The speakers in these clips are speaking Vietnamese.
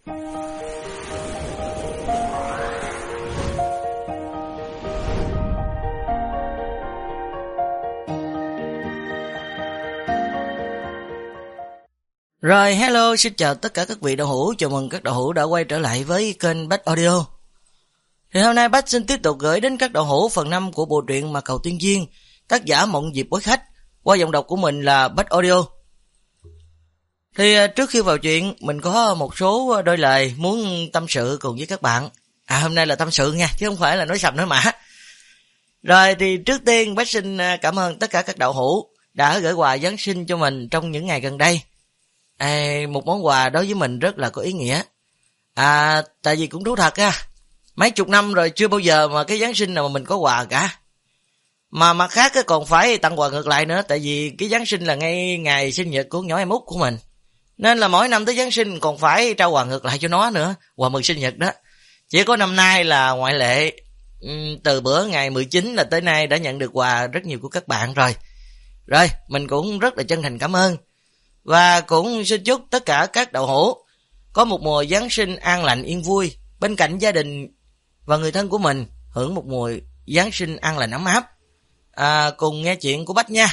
Rồi, hello, xin chào tất cả các vị đạo hữu, chào mừng các đạo hữu đã quay trở lại với kênh Bách Audio. Thì hôm nay Bách xin tiếp tục gửi đến các đạo hữu phần 5 của bộ truyện Mà Cầu Tiên Duyên, tác giả Mộng Diệp Bối Khách, qua giọng đọc của mình là Bách Audio. Thì trước khi vào chuyện, mình có một số đôi lời muốn tâm sự cùng với các bạn. Hôm nay là tâm sự nha, chứ không phải là nói sầm nói mã. Rồi thì trước tiên Bách xin cảm ơn tất cả các đạo hữu đã gửi quà Giáng sinh cho mình trong những ngày gần đây. Một món quà đối với mình rất là có ý nghĩa. Tại vì cũng thú thật mấy chục năm rồi chưa bao giờ mà cái Giáng sinh nào mà mình có quà cả. Mà mặt khác còn phải tặng quà ngược lại nữa, tại vì cái Giáng sinh là ngay ngày sinh nhật của nhỏ em út của mình. Nên là mỗi năm tới Giáng sinh còn phải trao quà ngược lại cho nó nữa, quà mừng sinh nhật đó. Chỉ có năm nay là ngoại lệ, từ bữa ngày 19 là tới nay đã nhận được quà rất nhiều của các bạn rồi. Rồi, mình cũng rất là chân thành cảm ơn. Và cũng xin chúc tất cả các đạo hữu có một mùa Giáng sinh an lành yên vui, bên cạnh gia đình và người thân của mình, hưởng một mùa Giáng sinh an lành ấm áp. Cùng nghe chuyện của Bách nha.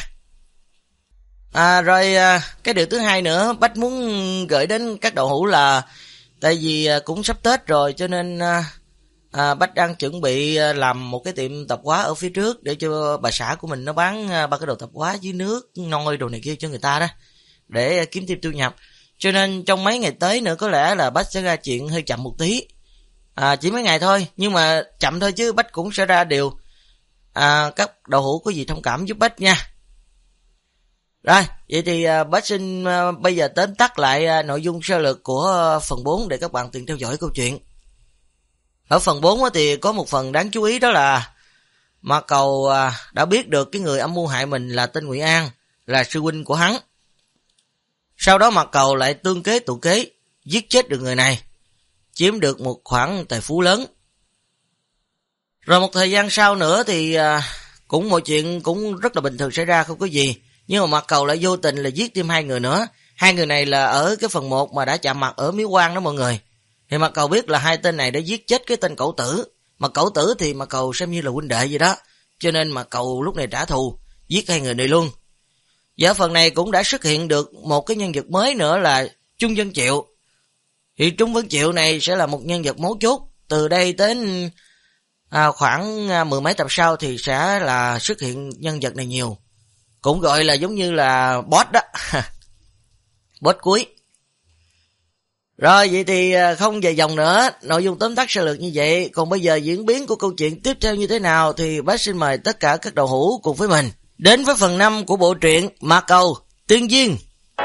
Rồi cái điều thứ hai nữa Bách muốn gửi đến các đạo hữu là tại vì cũng sắp Tết rồi, cho nên Bách đang chuẩn bị làm một cái tiệm tạp hóa ở phía trước để cho bà xã của mình nó bán ba cái đồ tạp hóa dưới nước, nôi đồ này kia cho người ta đó, để kiếm thêm thu nhập. Cho nên trong mấy ngày tới nữa có lẽ là Bách sẽ ra chuyện hơi chậm một tí. Chỉ mấy ngày thôi, nhưng mà chậm thôi chứ Bách cũng sẽ ra điều. Các đạo hữu có gì thông cảm giúp Bách nha. Rồi, vậy thì Bách xin bây giờ tóm tắt lại nội dung sơ lược của phần 4 để các bạn tiện theo dõi câu chuyện. Ở phần 4 thì có một phần đáng chú ý, đó là Mã Cầu đã biết được cái người âm mưu hại mình là tên Ngụy An, là sư huynh của hắn. Sau đó Mã Cầu lại tương kế tụ kế, giết chết được người này, chiếm được một khoản tài phú lớn. Rồi một thời gian sau nữa thì cũng mọi chuyện cũng rất là bình thường xảy ra, không có gì. Nhưng mà Mã Cầu lại vô tình là giết thêm hai người nữa. Hai người này là ở cái phần 1 mà đã chạm mặt ở Miếu Quan đó mọi người. Thì Mã Cầu biết là hai tên này đã giết chết cái tên Cẩu Tử. Mà Cẩu Tử thì Mã Cầu xem như là huynh đệ vậy đó, cho nên Mã Cầu lúc này trả thù, giết hai người này luôn. Và phần này cũng đã xuất hiện được một cái nhân vật mới nữa là Trung Vân Triệu. Thì Trung Vân Triệu này sẽ là một nhân vật mấu chốt. Từ đây đến khoảng mười mấy tập sau thì sẽ là xuất hiện nhân vật này nhiều. Cũng gọi là giống như là boss đó. Boss cuối. Rồi vậy thì không dài dòng nữa, nội dung tóm tắt sơ lược như vậy. Còn bây giờ diễn biến của câu chuyện tiếp theo như thế nào thì bác xin mời tất cả các đạo hữu cùng với mình đến với phần 5 của bộ truyện Mà Cầu Tiên Duyên.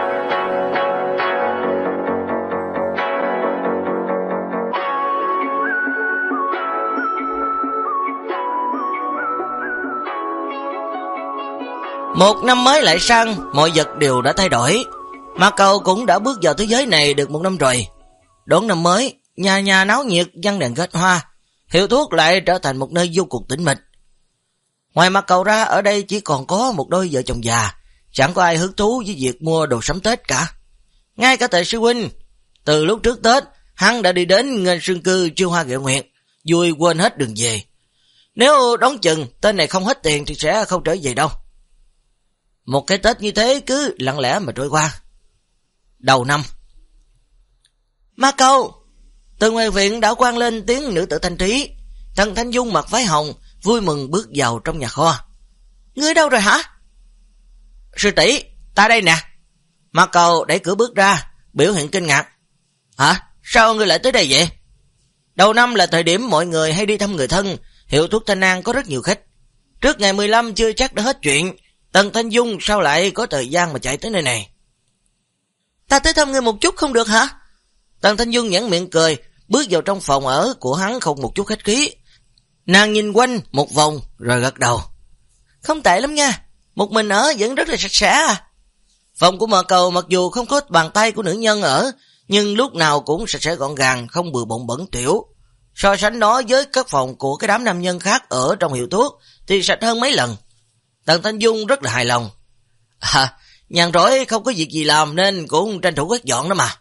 Một năm mới lại sang, mọi vật đều đã thay đổi. Mã Cầu cũng đã bước vào thế giới này được một năm rồi. Đón năm mới, nhà nhà náo nhiệt, dân đèn kết hoa, hiệu thuốc lại trở thành một nơi vô cùng tĩnh mịch. Ngoài Mã Cầu ra, ở đây chỉ còn có một đôi vợ chồng già, chẳng có ai hứng thú với việc mua đồ sắm Tết cả. Ngay cả Tề sư huynh, từ lúc trước Tết, hắn đã đi đến nghênh sương cư Chiêu Hoa Gệ Nguyệt, vui quên hết đường về. Nếu đón chừng tên này không hết tiền thì sẽ không trở về đâu. Một cái Tết như thế cứ lặng lẽ mà trôi qua. Đầu năm, Mã Cầu, từ ngoài viện đã vang lên tiếng nữ tử thanh thúy. Tần Thanh Dung mặc váy hồng, vui mừng bước vào trong nhà kho. Ngươi đâu rồi hả? Sư tỷ, ta đây nè. Mã Cầu đẩy cửa bước ra, biểu hiện kinh ngạc. Hả? Sao ngươi lại tới đây vậy? Đầu năm là thời điểm mọi người hay đi thăm người thân, hiệu thuốc Thanh An có rất nhiều khách. Trước ngày 15 chưa chắc đã hết chuyện. Tần Thanh Dung sao lại có thời gian mà chạy tới nơi này? Ta tới thăm ngươi một chút không được hả? Tần Thanh Dung nhếch miệng cười, bước vào trong phòng ở của hắn không một chút khách khí. Nàng nhìn quanh một vòng rồi gật đầu. Không tệ lắm nha, một mình ở vẫn rất là sạch sẽ. Phòng của Mã Cầu mặc dù không có bàn tay của nữ nhân ở, nhưng lúc nào cũng sạch sẽ gọn gàng, không bừa bộn bẩn trĩu. So sánh đó với các phòng của cái đám nam nhân khác ở trong hiệu thuốc thì sạch hơn mấy lần. Tần Thanh Dung rất là hài lòng. Nhàn rỗi không có việc gì làm nên cũng tranh thủ quét dọn đó mà.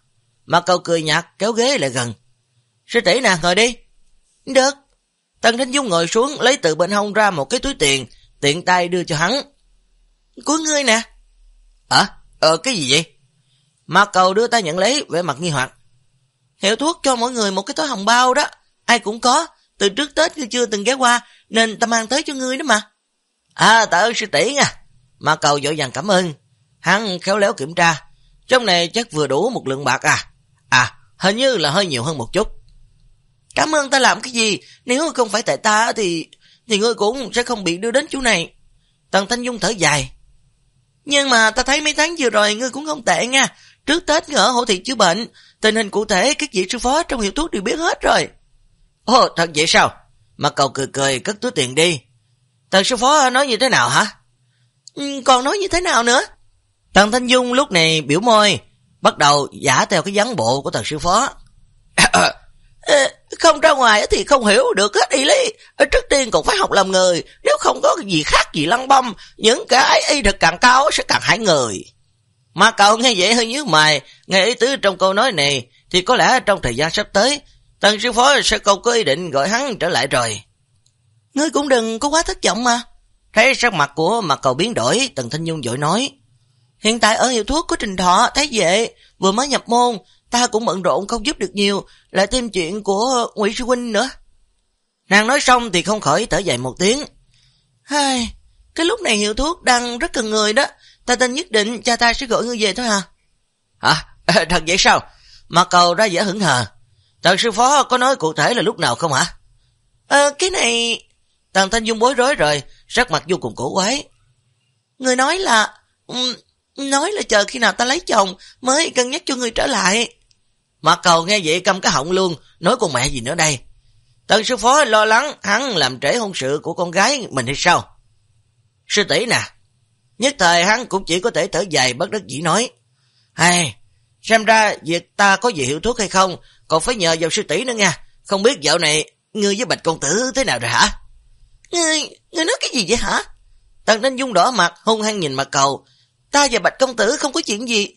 Mà Cầu cười nhạt kéo ghế lại gần. Sư tỷ nè, ngồi đi. Được. Tần Thanh Dung ngồi xuống, lấy từ bên hông ra một cái túi tiền, tiện tay đưa cho hắn. Của ngươi nè. Cái gì vậy? Mà Cầu đưa tay nhận lấy, vẻ mặt nghi hoặc. Hiệu thuốc cho mỗi người một cái túi hồng bao đó, ai cũng có, từ trước Tết ngươi chưa từng ghé qua, nên ta mang tới cho ngươi đó mà. Tạ ơn sư tỷ nha. Mà Cầu vội vàng cảm ơn. Hắn khéo léo kiểm tra, trong này chắc vừa đủ một lượng bạc hình như là hơi nhiều hơn một chút. Cảm ơn ta làm cái gì, nếu không phải tại ta thì ngươi cũng sẽ không bị đưa đến chỗ này. Tần Thanh Dung thở dài. Nhưng mà ta thấy mấy tháng vừa rồi ngươi cũng không tệ nha. Trước Tết ngươi ở hộ thị chữa bệnh, tình hình cụ thể các vị sư phó trong hiệu thuốc đều biết hết rồi. Ồ, thật vậy sao? Mà Cầu cười cười cất túi tiền đi. Tần sư phó nói như thế nào hả? Còn nói như thế nào nữa? Tần Thanh Dung lúc này biểu môi, bắt đầu giả theo cái dáng bộ của tần sư phó. Không ra ngoài thì không hiểu được hết y lý. Trước tiên còn phải học làm người. Nếu không có gì khác gì lăng băm, những cái y thực càng cao sẽ càng hại người. Mà Cậu nghe vậy hơi nhíu mày. Nghe ý tứ trong câu nói này thì có lẽ trong thời gian sắp tới tần sư phó sẽ không có ý định gọi hắn trở lại rồi. Ngươi cũng đừng có quá thất vọng mà. Thấy sắc mặt của Mạc Cầu biến đổi, Tần Thanh Dung vội nói. Hiện tại ở hiệu thuốc có Trình Thọ, Thái Vệ vừa mới nhập môn, ta cũng bận rộn không giúp được nhiều, lại thêm chuyện của Ngụy sư huynh nữa. Nàng nói xong thì không khỏi thở dài một tiếng. Cái lúc này hiệu thuốc đang rất cần người đó, ta tin nhất định cha ta sẽ gọi ngươi về thôi hả? Thật vậy sao? Mạc Cầu ra vẻ hững hờ. Tần sư phó có nói cụ thể là lúc nào không hả? Cái này... Tần Thanh Dung bối rối rồi, sắc mặt vô cùng cổ quái. Người nói là chờ khi nào ta lấy chồng mới cân nhắc cho người trở lại. Mạc Cầu nghe vậy câm cái họng luôn, nói con mẹ gì nữa đây. Tần sư phó lo lắng hắn làm trễ hôn sự của con gái mình hay sao? Sư tỷ nè. Nhất thời hắn cũng chỉ có thể thở dài bất đắc dĩ nói. Xem ra việc ta có gì hiệu thuốc hay không còn phải nhờ vào sư tỷ nữa nha. Không biết dạo này ngươi với Bạch công tử thế nào rồi hả? Ngươi nói cái gì vậy hả? Tần Thanh Dung đỏ mặt hung hăng nhìn Mạc Cầu. Ta và Bạch công tử không có chuyện gì,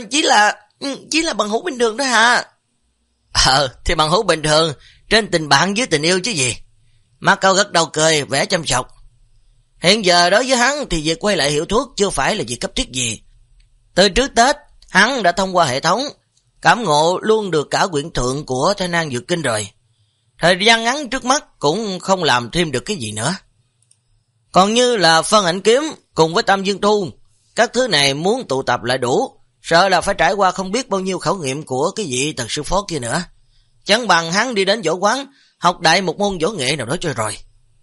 chỉ là bằng hữu bình thường thôi hả? Thì bằng hữu bình thường, trên tình bạn dưới tình yêu chứ gì. Mạc Cầu gật đầu cười, vẻ chăm sóc. Hiện giờ đối với hắn thì việc quay lại hiệu thuốc chưa phải là việc cấp thiết gì. Từ trước Tết, hắn đã thông qua hệ thống, cảm ngộ luôn được cả quyển thượng của Thái Nan Dược Kinh rồi. Thời gian ngắn trước mắt cũng không làm thêm được cái gì nữa. Còn như là phân ảnh kiếm cùng với Tam Dương Thu, các thứ này muốn tụ tập lại đủ, sợ là phải trải qua không biết bao nhiêu khảo nghiệm của cái vị tần sư phó kia nữa. Chẳng bằng hắn đi đến võ quán, học đại một môn võ nghệ nào đó cho rồi.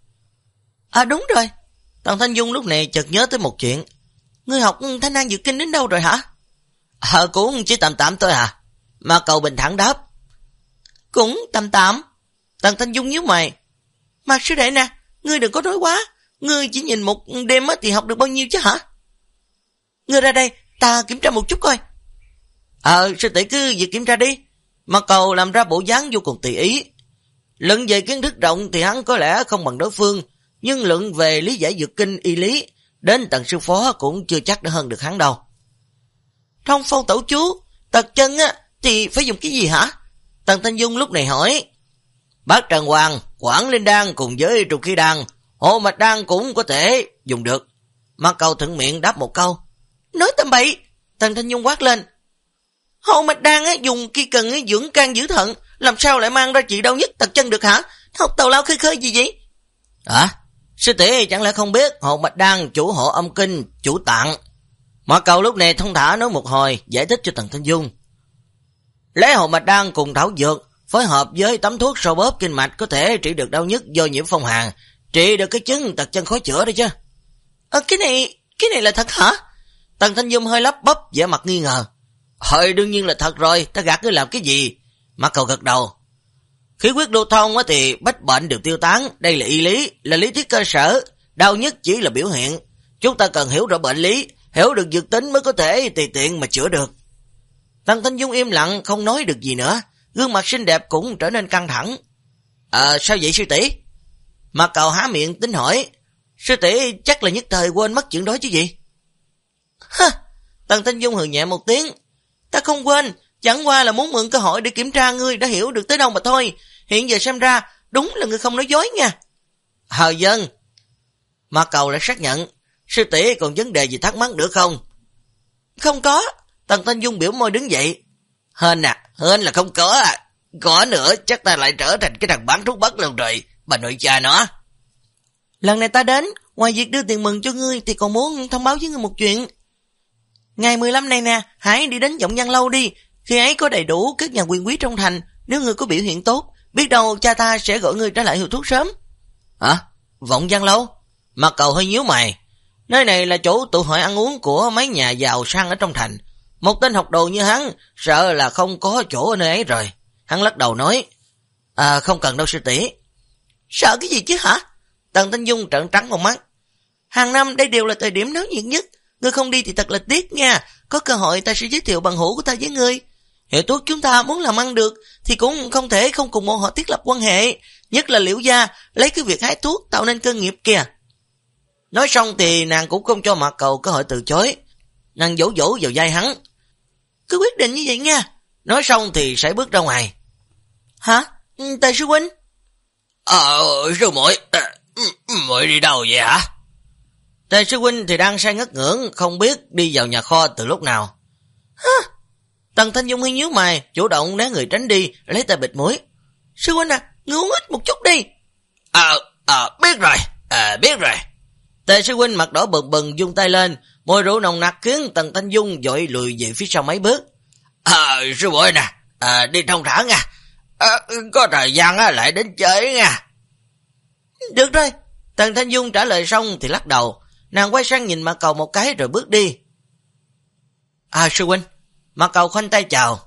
Đúng rồi. Tần Thanh Dung lúc này chợt nhớ tới một chuyện. Ngươi học Thái Nan Dược Kinh đến đâu rồi hả? Cũng chỉ tạm tạm thôi à. Mà Cầu bình thản đáp. Cũng tạm tạm. Tần Thanh Dung nhíu mày. Mạc sư đệ nè, ngươi đừng có nói quá. Ngươi chỉ nhìn một đêm thì học được bao nhiêu chứ hả? Ngươi ra đây, ta kiểm tra một chút coi. Sư tỷ cứ việc kiểm tra đi. Mạc Cầu làm ra bộ dáng vô cùng tùy ý. Luận về kiến thức rộng thì hắn có lẽ không bằng đối phương, nhưng luận về lý giải dược kinh y lý, đến tầng sư phó cũng chưa chắc đã hơn được hắn đâu. Trong phong tẩu chú, tật chân thì phải dùng cái gì hả? Tần Thanh Dung lúc này hỏi. Bát Trần Hoàng, Quảng Linh Đan cùng với Trục Khí Đan, Hộ Mạch Đan cũng có thể dùng được. Mạc Cầu thuận miệng đáp một câu. Nói tầm bậy. Tần Thanh Dung quát lên. Hộ Mạch Đan dùng khi cần dưỡng can giữ thận, làm sao lại mang ra trị đau nhất tật chân được hả? Học tào lao khơi khơi gì vậy? Sư tỷ chẳng lẽ không biết Hộ Mạch Đan chủ hộ âm kinh, chủ tạng. Mạc Cầu lúc này thông thả nói một hồi, giải thích cho Tần Thanh Dung. Lấy Hộ Mạch Đan cùng thảo dược, phối hợp với tấm thuốc sâu bóp kinh mạch có thể trị được đau nhức do nhiễm phong hàn, trị được cái chứng tật chân khó chữa đấy chứ. Cái này là thật hả? Tần Thanh Dung hơi lắp bắp, vẻ mặt nghi ngờ. Đương nhiên là thật rồi, ta gạt ngươi làm cái gì? Mạc Cầu gật đầu. Khí huyết lưu thông thì bách bệnh được tiêu tán, đây là y lý, là lý thuyết cơ sở, đau nhức chỉ là biểu hiện. Chúng ta cần hiểu rõ bệnh lý, hiểu được dược tính mới có thể tùy tiện mà chữa được. Tần Thanh Dung im lặng không nói được gì nữa, gương mặt xinh đẹp cũng trở nên căng thẳng. Sao vậy sư tỷ? Mạc Cầu há miệng tính hỏi. Sư tỷ chắc là nhất thời quên mất chuyện đó chứ gì? Tần Thanh Dung hừ nhẹ một tiếng. Ta không quên, Chẳng qua là muốn mượn cơ hội để kiểm tra ngươi đã hiểu được tới đâu mà thôi. Hiện giờ xem ra, đúng là ngươi không nói dối nha. Dân. Mạc Cầu lại xác nhận. Sư tỷ còn vấn đề gì thắc mắc nữa không? Không có. Tần Thanh Dung biểu môi đứng dậy. Hên là không có à. Có nữa chắc ta lại trở thành cái thằng bán thuốc bắc luôn rồi. Bà nội cha nó. Lần này ta đến, ngoài việc đưa tiền mừng cho ngươi thì còn muốn thông báo với ngươi một chuyện. Ngày 15 này nè, hãy đi đến Vọng Văn Lâu đi. Khi ấy có đầy đủ các nhà quyền quý trong thành. Nếu ngươi có biểu hiện tốt, biết đâu cha ta sẽ gọi ngươi trở lại hiệu thuốc sớm. Hả? Vọng Văn Lâu? Mạc Cầu hơi nhíu mày. Nơi này là chỗ tụ hội ăn uống của mấy nhà giàu sang ở trong thành. Một tên học đồ như hắn, sợ là không có chỗ ở nơi ấy rồi. Hắn lắc đầu nói, không cần đâu sư tỷ. Sợ cái gì chứ hả? Tần Thanh Dung trợn trắng một mắt. Hàng năm đây đều là thời điểm náo nhiệt nhất. Ngươi không đi thì thật là tiếc nha. Có cơ hội ta sẽ giới thiệu bằng hữu của ta với ngươi. Hiệu thuốc chúng ta muốn làm ăn được thì cũng không thể không cùng một họ thiết lập quan hệ. Nhất là Liễu gia lấy cái việc hái thuốc tạo nên cơ nghiệp kìa. Nói xong thì nàng cũng không cho Mạc Cầu cơ hội từ chối. Nàng vỗ vỗ vào vai hắn. Cứ quyết định như vậy nha. Nói xong thì sẽ bước ra ngoài. Hả? Tề sư huynh? Sư muội, muội đi đâu vậy hả? Tề sư huynh thì đang say ngất ngưỡng, không biết đi vào nhà kho từ lúc nào. Hả? Tần Thanh Dung hơi nhíu mày, chủ động né người tránh đi, lấy tay bịt mũi. Sư huynh ngươi uống ít một chút đi. Biết rồi. Tề sư huynh mặt đỏ bừng bừng vung tay lên, mùi rượu nồng nặc khiến Tần Thanh Dung vội lùi về phía sau mấy bước. Sư muội nè, đi thông thả nha. Có thời gian lại đến chơi nha. Được rồi. Tần Thanh Dung trả lời xong thì lắc đầu. Nàng quay sang nhìn Mạc Cầu một cái rồi bước đi. Sư huynh. Mạc Cầu khoanh tay chào.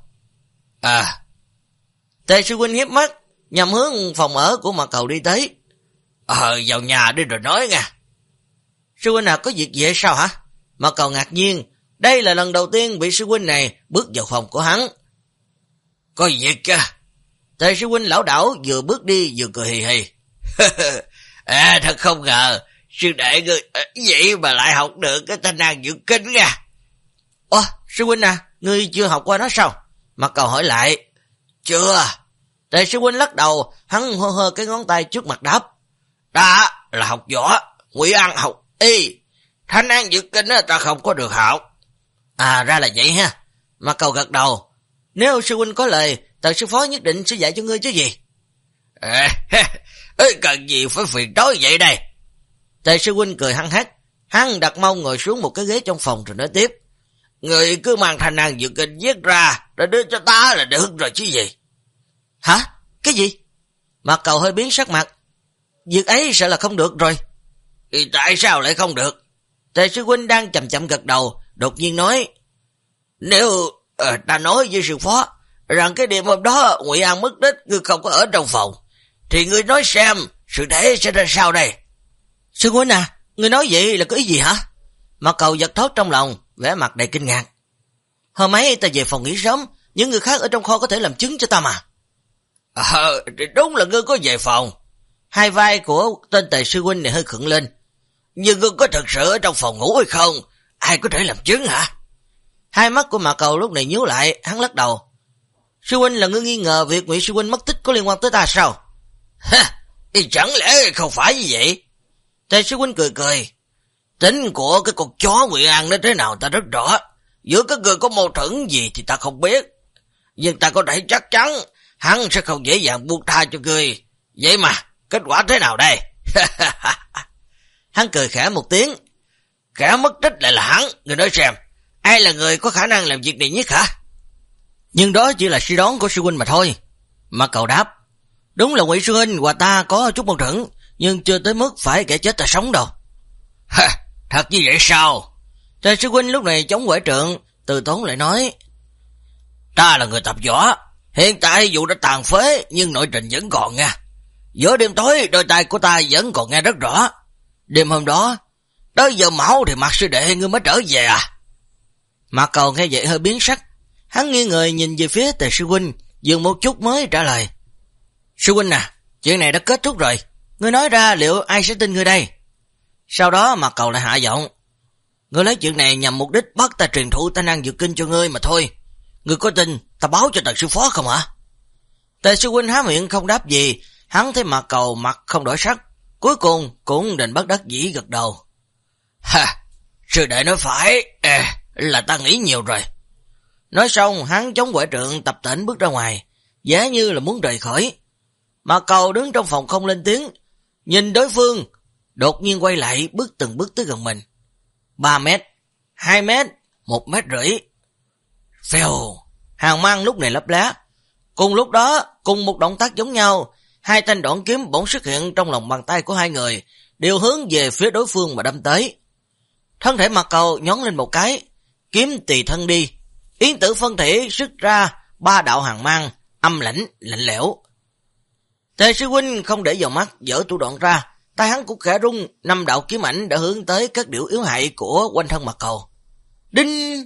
Tề sư huynh hiếp mắt, nhằm hướng phòng ở của Mạc Cầu đi tới. Vào nhà đi rồi nói nha. Sư huynh có việc gì hay sao hả? Mạc Cầu ngạc nhiên. Đây là lần đầu tiên bị sư huynh này bước vào phòng của hắn. Có việc chứ? Tề sư huynh lão đảo vừa bước đi vừa cười hì hì. Thật không ngờ sư đệ ngươi vậy mà lại học được cái thanh năng dưỡng kinh nha. Sư huynh ngươi chưa học qua nó sao? Mạc Cầu hỏi lại. Chưa. Tề sư huynh lắc đầu, hắn hơ hơ cái ngón tay trước mặt đáp. Ta là học võ, Ngụy An học y, thanh năng dưỡng kinh ta không có được học. Ra là vậy ha. Mạc Cầu gật đầu. Nếu sư huynh có lời, Tần sư phó nhất định sẽ dạy cho ngươi chứ gì. Cần gì phải phiền toái vậy đây? Tề sư huynh cười hăng hắc. Hắn đặt mông ngồi xuống một cái ghế trong phòng rồi nói tiếp. Người cứ mang thanh năng dưỡng kinh viết ra rồi đưa cho ta là được rồi chứ gì. Hả? Cái gì? Mạc Cầu hơi biến sắc mặt. Việc ấy sợ là không được rồi. Thì tại sao lại không được? Tề sư huynh đang chậm chậm gật đầu, đột nhiên nói. Nếu ta nói với sư phó rằng cái đêm hôm đó Ngụy An mất tích, ngươi không có ở trong phòng, thì ngươi nói xem sự thế sẽ ra sao đây? Sư huynh ngươi nói vậy là có ý gì hả? Mạc Cầu giật thót trong lòng, vẻ mặt đầy kinh ngạc. Hôm ấy ta về phòng nghỉ sớm, những người khác ở trong kho có thể làm chứng cho ta mà. Thì đúng là ngươi có về phòng. Hai vai của tên Tề sư huynh này hơi khựng lên. Nhưng ngươi có thực sự ở trong phòng ngủ hay không? Ai có thể làm chứng hả? Hai mắt của Mạc Cầu lúc này nhíu lại, hắn lắc đầu. Sư huynh là ngươi nghi ngờ việc Ngụy sư huynh mất tích có liên quan tới ta sao? Thì chẳng lẽ không phải như vậy? Tề sư huynh cười cười. Tính của cái con chó Ngụy An nó thế nào ta rất rõ. Giữa các người có mâu thuẫn gì thì ta không biết. Nhưng ta có thể chắc chắn hắn sẽ không dễ dàng buông tha cho ngươi. Vậy mà, kết quả thế nào đây? Hắn cười khẽ một tiếng. Kẻ mất tích lại là hắn, người nói xem. Ai là người có khả năng làm việc này nhất hả? Nhưng đó chỉ là suy đoán của sư huynh mà thôi. Mạc Cầu đáp. Đúng là Ngụy sư huynh và ta có chút mâu thuẫn, nhưng chưa tới mức phải kẻ chết ta sống đâu. Thật như vậy sao? Tề sư huynh lúc này chống quải trượng, từ tốn lại nói. Ta là người tập võ, hiện tại dù đã tàn phế nhưng nội trình vẫn còn nha. Giữa đêm tối đôi tay của ta vẫn còn nghe rất rõ. Đêm hôm đó, tới giờ mão thì Mạc sư đệ ngươi mới trở về à? Mạc Cầu nghe vậy hơi biến sắc. Hắn nghiêng người nhìn về phía Tề sư huynh, dừng một chút mới trả lời. Sư huynh chuyện này đã kết thúc rồi. Ngươi nói ra liệu ai sẽ tin ngươi đây? Sau đó Mạc Cầu lại hạ giọng. Ngươi lấy chuyện này nhằm mục đích bắt ta truyền thụ thanh năng dược kinh cho ngươi mà thôi. Ngươi có tin ta báo cho Tần sư phó không hả? Tề sư huynh há miệng không đáp gì, hắn thấy Mạc Cầu mặt không đổi sắc, cuối cùng cũng đành bất đắc dĩ gật đầu. Ha, sư đệ nói phải, là ta nghĩ nhiều rồi. Nói xong, hắn chống quải trượng tập tễnh bước ra ngoài, giá như là muốn rời khỏi. Mạc Cầu đứng trong phòng không lên tiếng, nhìn đối phương, đột nhiên quay lại bước từng bước tới gần mình. 3 mét, 2 mét, 1,5 mét. Phèo, hàng mang lúc này lấp lá. Cùng lúc đó, cùng một động tác giống nhau, hai thanh đoạn kiếm bỗng xuất hiện trong lòng bàn tay của hai người, đều hướng về phía đối phương mà đâm tới. Thân thể Mạc Cầu nhón lên một cái, kiếm tùy thân đi. Yến Tử phân thể xuất ra 3 đạo hàng mang, âm lãnh, lạnh lẽo. Tề sư huynh không để vào mắt, dở thủ đoạn ra, tay hắn cũng khẽ rung, 5 đạo kiếm ảnh đã hướng tới các điểu yếu hại của quanh thân Mạc Cầu. Đinh!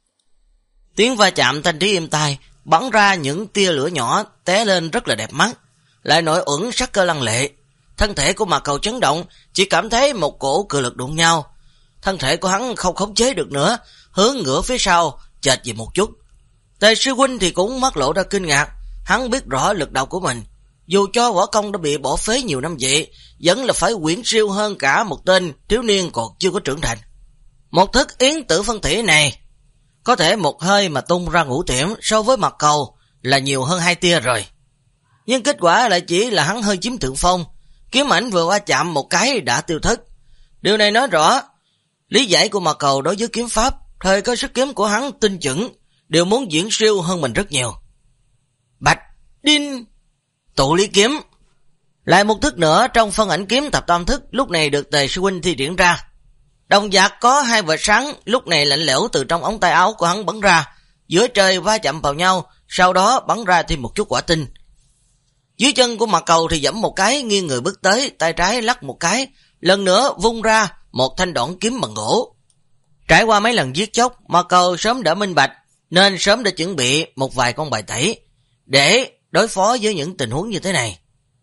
Tiếng va chạm thanh thúy êm tai, bắn ra những tia lửa nhỏ té lên rất là đẹp mắt, lại nổi ẩn sắc cơ lăng lệ. Thân thể của Mạc Cầu chấn động, chỉ cảm thấy một cổ cự lực đụng nhau. Thân thể của hắn không khống chế được nữa, hướng ngửa phía sau, chệch về một chút. Tề sư huynh thì cũng mắt lộ ra kinh ngạc, hắn biết rõ lực đạo của mình. Dù cho võ công đã bị bỏ phế nhiều năm vậy, vẫn là phải quyển siêu hơn cả một tên thiếu niên còn chưa có trưởng thành. Một thức Yến Tử phân thể này, có thể một hơi mà tung ra ngũ tiễn so với Mạc Cầu là nhiều hơn 2 tia rồi. Nhưng kết quả lại chỉ là hắn hơi chiếm thượng phong, kiếm ảnh vừa qua chạm một cái đã tiêu thất. Điều này nói rõ, lý giải của Mạc Cầu đối với kiếm pháp, thời cơ xuất kiếm của hắn tinh chuẩn, đều muốn diễn siêu hơn mình rất nhiều. Bạch Đinh, tụ lý kiếm. Lại một thức nữa trong phân ảnh kiếm thập tam thức lúc này được Tề sư huynh thi triển ra. Đồng dạng có 2 vệt sáng lúc này lạnh lẽo từ trong ống tay áo của hắn bắn ra, giữa trời va chạm vào nhau, sau đó bắn ra thêm một chút quả tinh. Dưới chân của Mạc Cầu thì giẫm một cái, nghiêng người bước tới, tay trái lắc một cái, lần nữa vung ra một thanh đoạn kiếm bằng gỗ. Trải qua mấy lần giết chóc, Mạc Cầu sớm đã minh bạch, nên sớm đã chuẩn bị một vài con bài tẩy để đối phó với những tình huống như thế này.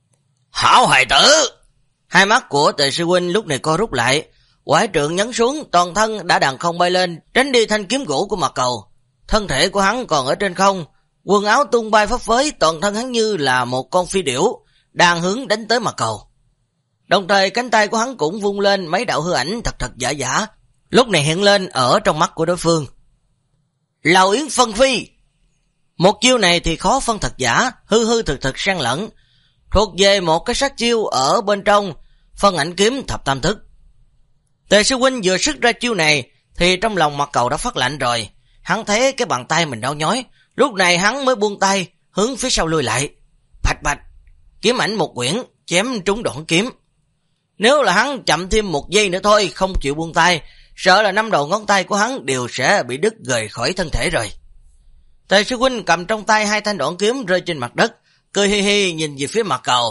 Hảo hài tử! Hai mắt của Tề sư huynh lúc này co rút lại, quải trượng nhấn xuống, toàn thân đã đằng không bay lên, tránh đi thanh kiếm gỗ của Mạc Cầu. Thân thể của hắn còn ở trên không, quần áo tung bay phấp phới, toàn thân hắn như là một con phi điểu đang hướng đánh tới Mạc Cầu. Đồng thời cánh tay của hắn cũng vung lên mấy đạo hư ảnh thật giả giả, lúc này hiện lên ở trong mắt của đối phương. Lào Yến phân phi. Một chiêu này thì khó phân thật giả, hư thực xen lẫn, thuộc về một cái sát chiêu ở bên trong phân ảnh kiếm thập tam thức. Tề sư huynh vừa xuất ra chiêu này thì trong lòng Mạc Cầu đã phát lạnh rồi. Hắn thấy cái bàn tay mình đau nhói, lúc này hắn mới buông tay hướng phía sau lùi lại. Bạch bạch, kiếm ảnh một quyển chém trúng đoạn kiếm. Nếu là hắn chậm thêm 1 giây nữa thôi, không chịu buông tay, sợ là 5 đầu ngón tay của hắn đều sẽ bị đứt rời khỏi thân thể rồi. Tề sư huynh cầm trong tay 2 thanh đoạn kiếm rơi trên mặt đất, cười hi hi nhìn về phía Mạc Cầu.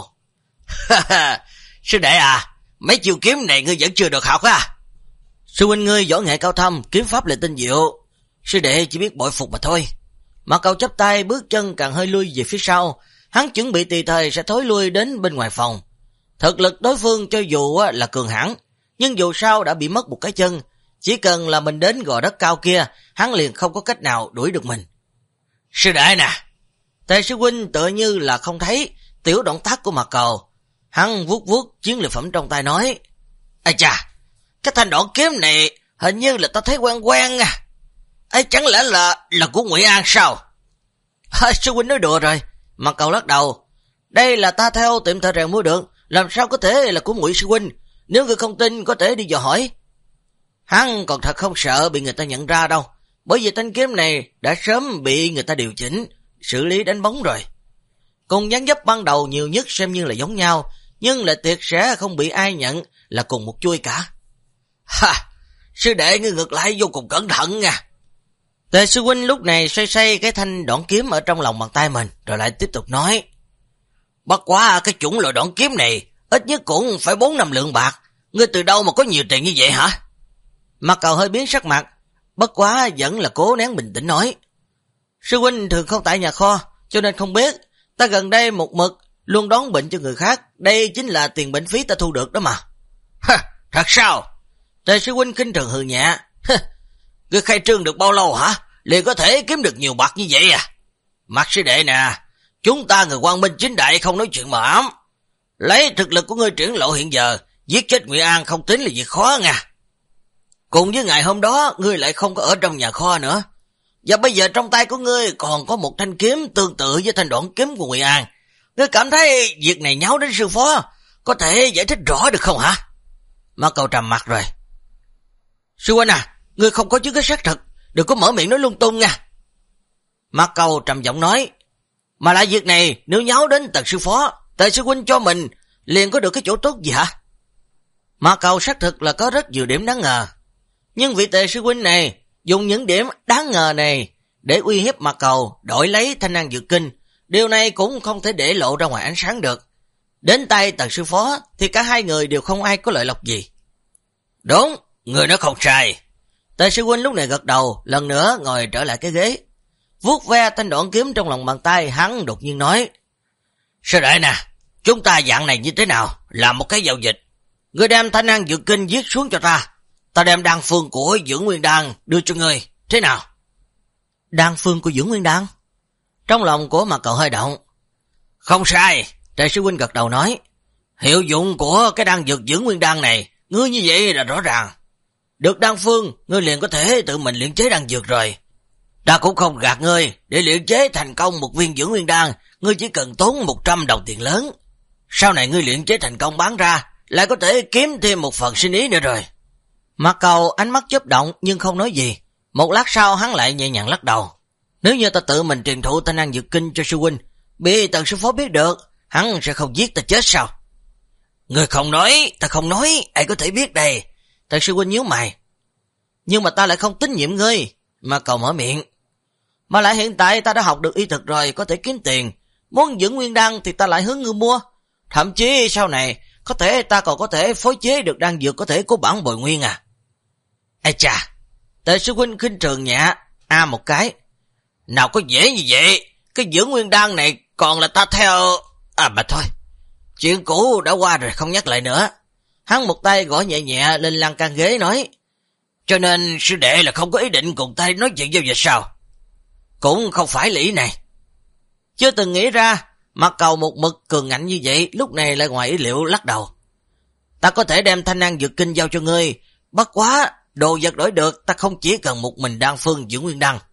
Sư đệ à, mấy chiêu kiếm này ngươi vẫn chưa được học à? Sư huynh ngươi võ nghệ cao thâm, kiếm pháp lại tinh diệu, sư đệ chỉ biết bội phục mà thôi. Mạc Cầu chắp tay, bước chân càng hơi lui về phía sau, hắn chuẩn bị tùy thời sẽ thối lui đến bên ngoài phòng. Thực lực đối phương cho dù là cường hãn, nhưng dù sao đã bị mất một cái chân, chỉ cần là mình đến gò đất cao kia, hắn liền không có cách nào đuổi được mình. Sư đệ nè! Tề sư huynh tựa như là không thấy tiểu động tác của Mạc Cầu, hắn vuốt vuốt chiến lợi phẩm trong tay nói: Ây chà, cái thanh đoạn kiếm này hình như là ta thấy quen quen à. Ấy chẳng lẽ là của Ngụy An sao? Sư huynh nói đùa rồi. Mạc Cầu lắc đầu. Đây là ta theo tiệm thợ rèn mua được, làm sao có thể là của Ngụy sư huynh? Nếu người không tin có thể đi dò hỏi. Hắn còn thật không sợ bị người ta nhận ra đâu, bởi vì thanh kiếm này đã sớm bị người ta điều chỉnh, xử lý đánh bóng rồi. Cùng dáng dấp ban đầu nhiều nhất xem như là giống nhau, nhưng lại tuyệt sẽ không bị ai nhận là cùng một chuôi cả. Ha! Sư đệ ngươi ngược lại vô cùng cẩn thận nha. Tề sư huynh lúc này xoay cái thanh đoạn kiếm ở trong lòng bàn tay mình, rồi lại tiếp tục nói: Bất quá cái chủng loại đoạn kiếm này ít nhất cũng phải 4-5 lượng bạc, ngươi từ đâu mà có nhiều tiền như vậy hả? Mạc Cầu hơi biến sắc mặt, bất quá vẫn là cố nén bình tĩnh nói: Sư huynh thường không tại nhà kho, cho nên không biết, ta gần đây một mực luôn đón bệnh cho người khác, đây chính là tiền bệnh phí ta thu được đó mà. Thật sao? Tề sư huynh khinh thường hừ nhẹ. Ngươi khai trương được bao lâu hả? liền có thể kiếm được nhiều bạc như vậy à? Mặt sư đệ nè, chúng ta người quang minh chính đại không nói chuyện mờ ám. Lấy thực lực của ngươi triển lộ hiện giờ, giết chết Ngụy An không tính là việc khó nha. Cùng với ngày hôm đó, ngươi lại không có ở trong nhà kho nữa. Và bây giờ trong tay của ngươi còn có một thanh kiếm tương tự với thanh đoạn kiếm của Ngụy An. Ngươi cảm thấy việc này nháo đến sư phó, có thể giải thích rõ được không hả? Mạc Cầu trầm mặt rồi. Sư huynh à, ngươi không có chứng cứ xác thực, đừng có mở miệng nói lung tung nha. Mạc Cầu trầm giọng nói, mà lại việc này nếu nháo đến tận sư phó, Tề sư huynh cho mình liền có được cái chỗ tốt gì hả? Mạc Cầu xác thực là có rất nhiều điểm đáng ngờ, nhưng vị Tề sư huynh này dùng những điểm đáng ngờ này để uy hiếp Mạc Cầu đổi lấy thanh năng dược kinh, điều này cũng không thể để lộ ra ngoài ánh sáng được. Đến tay tần sư phó thì cả hai người đều không ai có lợi lộc gì. Đúng, người nói không sai. Tề sư huynh lúc này gật đầu, lần nữa ngồi trở lại cái ghế, vuốt ve thanh đoạn kiếm trong lòng bàn tay, hắn đột nhiên nói, sư đệ nè, chúng ta dạng này như thế nào, làm một cái giao dịch. Ngươi đem thanh năng dược kinh viết xuống cho ta, ta đem đan phương của Dưỡng Nguyên Đan đưa cho ngươi, thế nào? Đan phương của Dưỡng Nguyên Đan? Trong lòng của Mạc Cầu hơi động. Không sai, Tề sư huynh gật đầu nói, hiệu dụng của cái đan dược Dưỡng Nguyên Đan này, ngươi như vậy là rõ ràng. Được đan phương, ngươi liền có thể tự mình luyện chế đan dược rồi. Ta cũng không gạt ngươi, để luyện chế thành công một viên Dưỡng Nguyên Đan, ngươi chỉ cần tốn 100 đồng tiền lớn. Sau này ngươi luyện chế thành công bán ra, lại có thể kiếm thêm một phần sinh ý nữa rồi. Mạc Cầu ánh mắt chớp động nhưng không nói gì. Một lát sau hắn lại nhẹ nhàng lắc đầu. Nếu như ta tự mình truyền thụ thanh năng dược kinh cho sư huynh, bị tần sư phó biết được, hắn sẽ không giết ta chết sao? Ngươi không nói, ta không nói, ai có thể biết đây? Tần sư huynh nhíu mày. Nhưng mà ta lại không tín nhiệm ngươi. Mạc Cầu mở miệng. Mà lại hiện tại ta đã học được y thực rồi, có thể kiếm tiền. Muốn Dưỡng Nguyên Đan thì ta lại hướng ngươi mua. Thậm chí sau này, có thể ta còn có thể phối chế được đan dược có thể của bản bồi nguyên à. Ê chà, Tề sư huynh khinh thường nhẹ, một cái. Nào có dễ như vậy, cái Dưỡng Nguyên Đan này còn là ta theo... mà thôi, chuyện cũ đã qua rồi không nhắc lại nữa. Hắn một tay gõ nhẹ nhẹ lên lan can ghế nói, cho nên sư đệ là không có ý định cùng ta nói chuyện giao dịch sao? Cũng không phải lý này. Chưa từng nghĩ ra, Mạc Cầu một mực cường ngạnh như vậy, lúc này lại ngoài ý liệu lắc đầu. Ta có thể đem thanh năng dược kinh giao cho ngươi, bất quá, đồ vật đổi được, ta không chỉ cần một mình đan phương Dưỡng Nguyên Đan.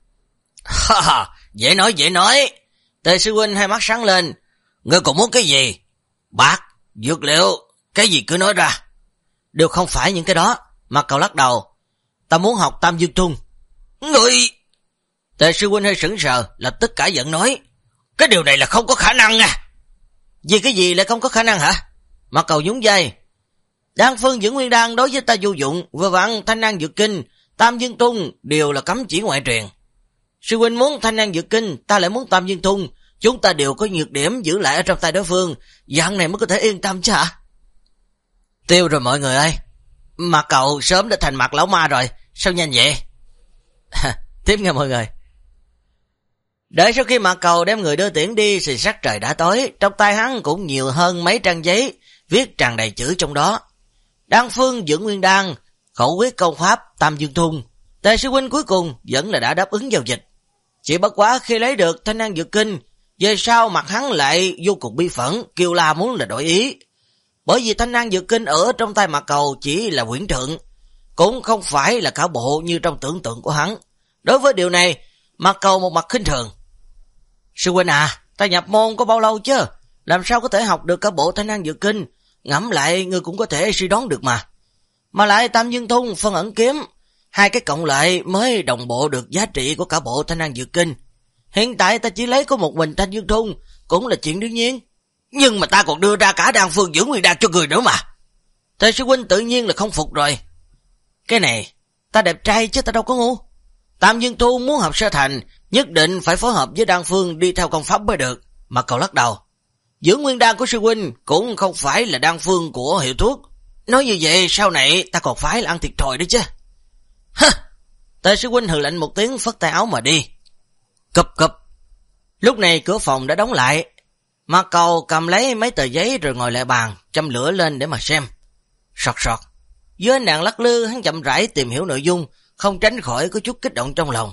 Dễ nói. Tề sư huynh hai mắt sáng lên. Ngươi còn muốn cái gì? Bạc, dược liệu, cái gì cứ nói ra. Đều không phải những cái đó. Mạc Cầu lắc đầu. Ta muốn học Tam Dương Trung. Ngươi... Tề sư huynh hơi sững sờ, lập tức cãi giận nói, cái điều này là không có khả năng à. Vì cái gì lại không có khả năng hả? Mạc Cầu nhún vai. Đan phương Dưỡng Nguyên Đan đối với ta vô dụng, vừa vặn thanh năng dược kinh, Tam Dương Trung đều là cấm chỉ ngoại truyền. Sư huynh muốn thanh năng dược kinh, ta lại muốn Tam Dương Trung, chúng ta đều có nhược điểm giữ lại ở trong tay đối phương, dạng này mới có thể yên tâm chứ hả? Tiêu rồi mọi người ơi. Mạc Cầu sớm đã thành mặt lão ma rồi, sao nhanh vậy? Tiếp nghe mọi người. Đợi sau khi Mạc Cầu đem người đưa tiễn đi thì sắc trời đã tối, trong tay hắn cũng nhiều hơn mấy trang giấy, viết tràn đầy chữ trong đó. Đan phương Dưỡng Nguyên Đan, khẩu quyết công pháp Tam Dương Trung. Tề sư huynh cuối cùng vẫn là đã đáp ứng giao dịch. Chỉ bất quá khi lấy được thanh năng dược kinh, về sau mặt hắn lại vô cùng bi phẫn, kêu la muốn là đổi ý. Bởi vì thanh năng dược kinh ở trong tay Mạc Cầu chỉ là quyển trượng, cũng không phải là cả bộ như trong tưởng tượng của hắn. Đối với điều này, Mạc Cầu một mặt khinh thường. Sư huynh à, ta nhập môn có bao lâu chứ? Làm sao có thể học được cả bộ thanh năng dược kinh? Ngẫm lại ngươi cũng có thể suy đoán được mà. Mà lại Tam Dương Thung, phân ẩn kiếm, hai cái cộng lại mới đồng bộ được giá trị của cả bộ thanh năng dược kinh. Hiện tại ta chỉ lấy có một mình Thanh Dương Thung, cũng là chuyện đương nhiên. Nhưng mà ta còn đưa ra cả đan phương Dưỡng Nguyên Đan cho người nữa mà. Tề sư huynh tự nhiên là không phục rồi. Cái này, ta đẹp trai chứ ta đâu có ngu. Tam Dương Thu muốn học sơ thành, nhất định phải phối hợp với đan phương đi theo công pháp mới được. Mà Cầu lắc đầu. Dưỡng Nguyên Đan của sư huynh cũng không phải là đan phương của hiệu thuốc. Nói như vậy sau này ta còn phải là ăn thiệt thòi đấy chứ. Hơ! Tề sư huynh hừ lạnh một tiếng phất tay áo mà đi. Cụp cụp. Lúc này cửa phòng đã đóng lại. Mà Cầu cầm lấy mấy tờ giấy rồi ngồi lại bàn, châm lửa lên để mà xem. Sọt sọt. Dưới ánh đèn lắc lư hắn chậm rãi tìm hiểu nội dung, không tránh khỏi có chút kích động trong lòng.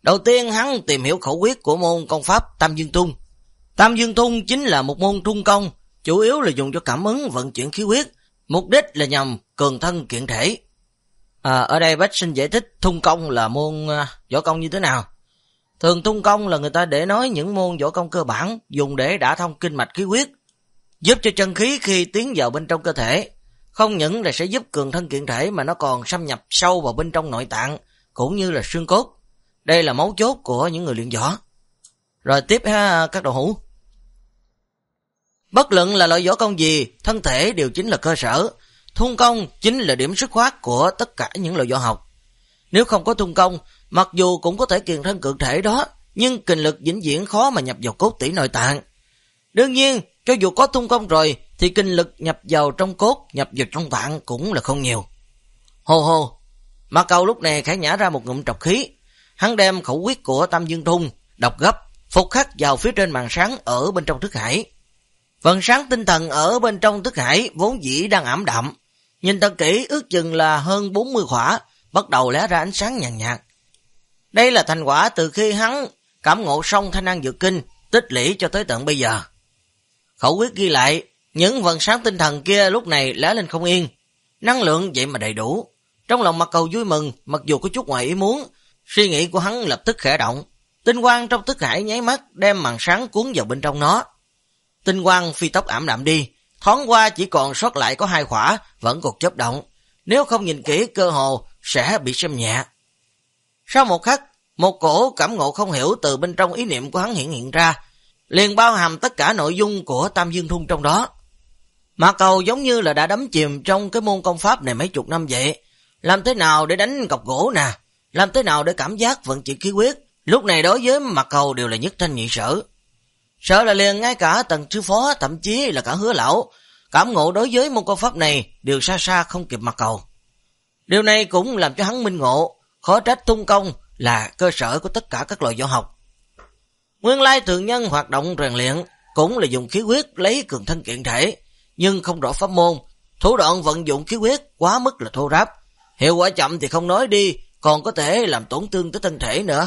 Đầu tiên hắn tìm hiểu khẩu quyết của môn công pháp Tam Dương Thung. Tam Dương Thung chính là một môn trung công, chủ yếu là dùng cho cảm ứng vận chuyển khí huyết, mục đích là nhằm cường thân kiện thể. Ở đây bác xin giải thích thung công là môn võ công như thế nào. Thường thung công là người ta để nói những môn võ công cơ bản dùng để đả thông kinh mạch khí huyết, giúp cho chân khí khi tiến vào bên trong cơ thể, không những là sẽ giúp cường thân kiện thể mà nó còn xâm nhập sâu vào bên trong nội tạng cũng như là xương cốt. Đây là mấu chốt của những người luyện võ. Rồi tiếp ha các đồ hữu. Bất luận là loại võ công gì, thân thể đều chính là cơ sở. Thung công chính là điểm xuất phát của tất cả những loại võ học. Nếu không có thung công, mặc dù cũng có thể kiền thân cường thể đó, nhưng kình lực vĩnh viễn khó mà nhập vào cốt tủy nội tạng. Đương nhiên, cho dù có thung công rồi, thì kình lực nhập vào trong cốt, nhập vào trong tạng cũng là không nhiều. Hô hô, Mạc Cầu lúc này khẽ nhả ra một ngụm trọc khí. Hắn đem khẩu quyết của Tam Dương Thung đọc gấp, phục khắc vào phía trên màn sáng ở bên trong thức hải. Phần sáng tinh thần ở bên trong thức hải vốn dĩ đang ảm đạm, nhìn thật kỹ ước chừng là hơn 40 khỏa, bắt đầu lóe ra ánh sáng nhàn nhạt. Đây là thành quả từ khi hắn cảm ngộ xong Thanh An Dược Kinh, tích lũy cho tới tận bây giờ. Khẩu quyết ghi lại, những vần sáng tinh thần kia lúc này lóe lên không yên, năng lượng vậy mà đầy đủ. Trong lòng Mạc Cầu vui mừng, mặc dù có chút ngoài ý muốn, suy nghĩ của hắn lập tức khẽ động. Tinh quang trong thức hải nháy mắt đem màn sáng cuốn vào bên trong nó. Tinh quang phi tốc ảm đạm đi, thoáng qua chỉ còn sót lại có 2 khỏa vẫn còn chớp động, nếu không nhìn kỹ cơ hồ sẽ bị xem nhẹ. Sau một khắc, một cổ cảm ngộ không hiểu từ bên trong ý niệm của hắn hiện ra, liền bao hàm tất cả nội dung của Tam Dương Thung trong đó. Mạc Cầu giống như là đã đắm chìm trong cái môn công pháp này mấy chục năm vậy. Làm thế nào để đánh cọc gỗ nè, làm thế nào để cảm giác vận chuyển khí huyết, lúc này đối với Mạc Cầu đều là nhất thanh nhị sở. Sợ là liền ngay cả Tần sư phó, thậm chí là cả Hứa lão, cảm ngộ đối với môn công pháp này đều xa xa không kịp Mạc Cầu. Điều này cũng làm cho hắn minh ngộ, khó trách thung công là cơ sở của tất cả các loại võ học. Nguyên lai thường nhân hoạt động rèn luyện cũng là dùng khí huyết lấy cường thân kiện thể, nhưng không rõ pháp môn, thủ đoạn vận dụng khí huyết quá mức là thô ráp, hiệu quả chậm thì không nói đi, còn có thể làm tổn thương tới thân thể nữa.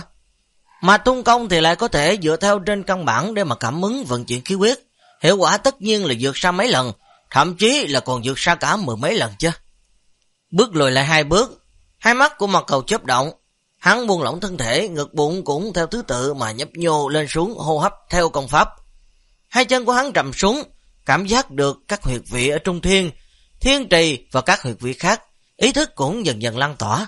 Mà thung công thì lại có thể dựa theo trên căn bản để mà cảm ứng vận chuyển khí huyết, hiệu quả tất nhiên là vượt xa mấy lần, thậm chí là còn vượt xa cả 10 mấy lần chứ. Bước lùi lại 2 bước, hai mắt của Mạc Cầu chớp động, hắn buông lỏng thân thể, ngực bụng cũng theo thứ tự mà nhấp nhô lên xuống, hô hấp theo công pháp. Hai chân của hắn trầm xuống, cảm giác được các huyệt vị ở trung thiên, thiên trì và các huyệt vị khác, ý thức cũng dần dần lan tỏa.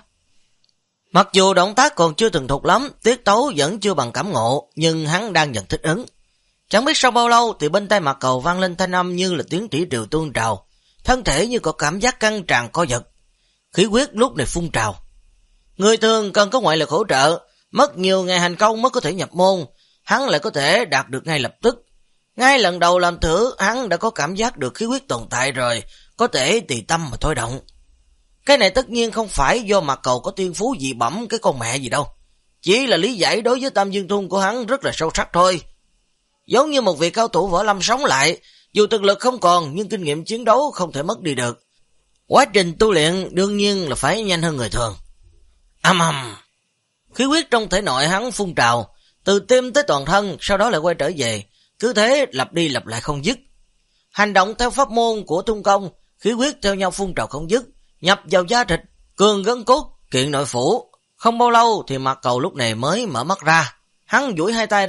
Mặc dù động tác còn chưa từng thục lắm, tiết tấu vẫn chưa bằng cảm ngộ, nhưng hắn đang dần thích ứng. Chẳng biết sau bao lâu thì bên tai Mạc Cầu vang lên thanh âm như là tiếng thủy triều tuôn trào, thân thể như có cảm giác căng tràn co giật, khí huyết lúc này phun trào. Người thường cần có ngoại lực hỗ trợ, mất nhiều ngày hành công mới có thể nhập môn, hắn lại có thể đạt được ngay lập tức. Ngay lần đầu làm thử, hắn đã có cảm giác được khí huyết tồn tại rồi, có thể tùy tâm mà thôi động. Cái này tất nhiên không phải do Mạc Cầu có tiên phú dị bẩm cái con mẹ gì đâu, chỉ là lý giải đối với Tam Dương Thung của hắn rất là sâu sắc thôi. Giống như một vị cao thủ võ lâm sống lại, dù thực lực không còn nhưng kinh nghiệm chiến đấu không thể mất đi được. Quá trình tu luyện đương nhiên là phải nhanh hơn người thường. Âm ầm, khí huyết trong thể nội hắn phun trào, từ tim tới toàn thân, sau đó lại quay trở về, cứ thế lặp đi lặp lại không dứt. Hành động theo pháp môn của thung công, khí huyết theo nhau phun trào không dứt, nhập vào da thịt, cường gân cốt, kiện nội phủ. Không bao lâu thì Mạc Cầu lúc này mới mở mắt ra, hắn duỗi hai tay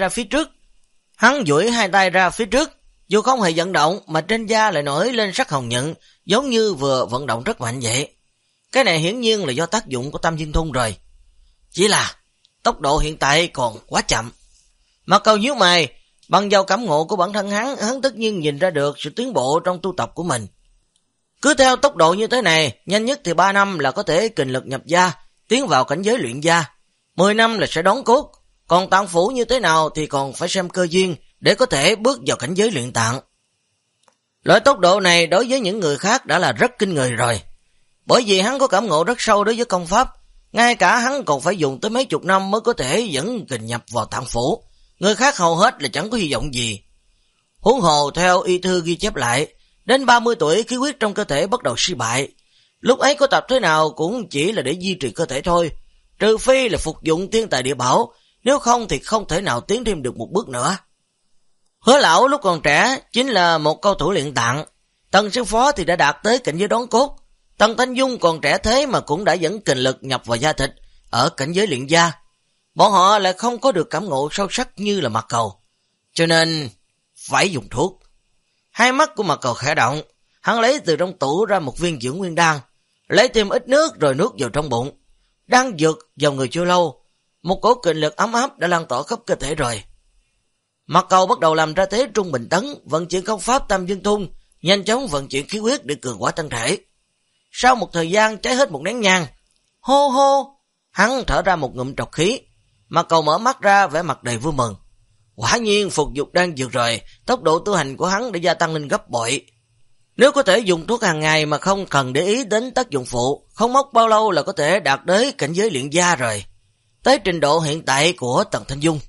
ra phía trước, dù không hề vận động mà trên da lại nổi lên sắc hồng nhuận, giống như vừa vận động rất mạnh vậy. Cái này hiển nhiên là do tác dụng của Tam Dương Thung rồi. Chỉ là tốc độ hiện tại còn quá chậm. Mạc Cầu nhíu mày, bằng vào cảm ngộ của bản thân hắn tất nhiên nhìn ra được sự tiến bộ trong tu tập của mình. Cứ theo tốc độ như thế này, nhanh nhất thì 3 năm là có thể kình lực nhập da, tiến vào cảnh giới luyện da. 10 năm là sẽ đón cốt, còn tạng phủ như thế nào thì còn phải xem cơ duyên để có thể bước vào cảnh giới luyện tạng. Loại tốc độ này đối với những người khác đã là rất kinh người rồi. Bởi vì hắn có cảm ngộ rất sâu đối với công pháp, ngay cả hắn còn phải dùng tới mấy chục năm mới có thể dẫn kình nhập vào tạng phủ. Người khác hầu hết là chẳng có hy vọng gì. Huống hồ theo y thư ghi chép lại, đến 30 tuổi khí huyết trong cơ thể bắt đầu suy bại. Lúc ấy có tập thế nào cũng chỉ là để duy trì cơ thể thôi, trừ phi là phục dụng thiên tài địa bảo, nếu không thì không thể nào tiến thêm được một bước nữa. Hứa lão lúc còn trẻ chính là một cao thủ luyện tạng, Tần sư phó thì đã đạt tới cảnh giới đón cốt. Tần Thanh Dung còn trẻ thế mà cũng đã dẫn kình lực nhập vào da thịt ở cảnh giới luyện da. Bọn họ lại không có được cảm ngộ sâu sắc như là Mạc Cầu, cho nên phải dùng thuốc. Hai mắt của Mạc Cầu khẽ động, hắn lấy từ trong tủ ra một viên dưỡng nguyên đan, lấy thêm ít nước rồi nuốt vào trong bụng. Đang dược vào người chưa lâu, một cổ kình lực ấm áp đã lan tỏa khắp cơ thể rồi. Mạc Cầu bắt đầu làm ra thế trung bình tấn, vận chuyển công pháp Tam Dương Thung, nhanh chóng vận chuyển khí huyết để cường hóa thân thể. Sau một thời gian cháy hết một nén nhang, hô hô, hắn thở ra một ngụm trọc khí. Mạc Cầu mở mắt ra vẻ mặt đầy vui mừng. Quả nhiên phục dục đang dược rồi, tốc độ tu hành của hắn đã gia tăng lên gấp bội. Nếu có thể dùng thuốc hàng ngày mà không cần để ý đến tác dụng phụ, không mất bao lâu là có thể đạt đến cảnh giới luyện da rồi, tới trình độ hiện tại của Tần Thanh Dung.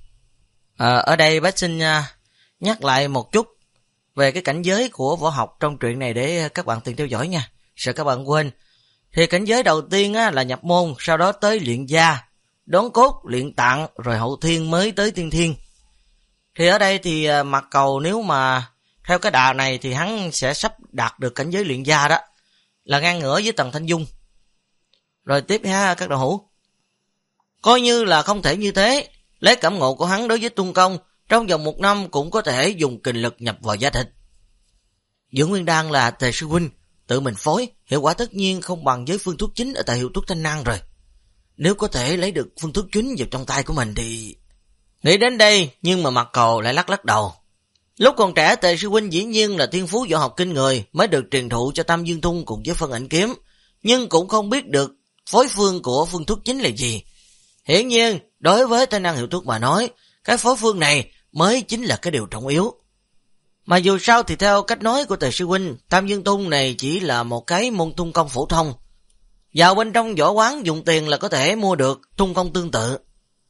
Ở đây bác xin nhắc lại một chút về cái cảnh giới của võ học trong truyện này để các bạn tìm theo dõi nha, sợ các bạn quên. Thì cảnh giới đầu tiên là nhập môn, sau đó tới luyện da, đón cốt, luyện tạng, rồi hậu thiên mới tới tiên thiên. Thì ở đây thì Mạc Cầu nếu mà theo cái đà này thì hắn sẽ sắp đạt được cảnh giới luyện da đó, là ngang ngửa với Tần Thanh Dung. Rồi tiếp ha các đạo hữu. Coi như là không thể như thế, lấy cảm ngộ của hắn đối với tung công, trong vòng 1 năm cũng có thể dùng kình lực nhập vào da thịt. Dưỡng nguyên đan là Tề sư huynh tự mình phối, hiệu quả tất nhiên không bằng với phương thuốc chính ở tại hiệu thuốc Thanh Năng rồi. Nếu có thể lấy được phương thuốc chính vào trong tay của mình thì... Nghĩ đến đây nhưng mà Mạc Cầu lại lắc đầu. Lúc còn trẻ Tề sư huynh dĩ nhiên là thiên phú võ học kinh người, mới được truyền thụ cho Tam Dương Thung cùng với Phân Ảnh Kiếm, nhưng cũng không biết được phối phương của phương thuốc chính là gì. Hiển nhiên đối với Thanh Năng hiệu thuốc mà nói, cái phối phương này mới chính là cái điều trọng yếu. Mà dù sao thì theo cách nói của Tề sư huynh, Tam Dương Thung này chỉ là một cái môn tung công phổ thông. Vào bên trong võ quán dùng tiền là có thể mua được tung công tương tự.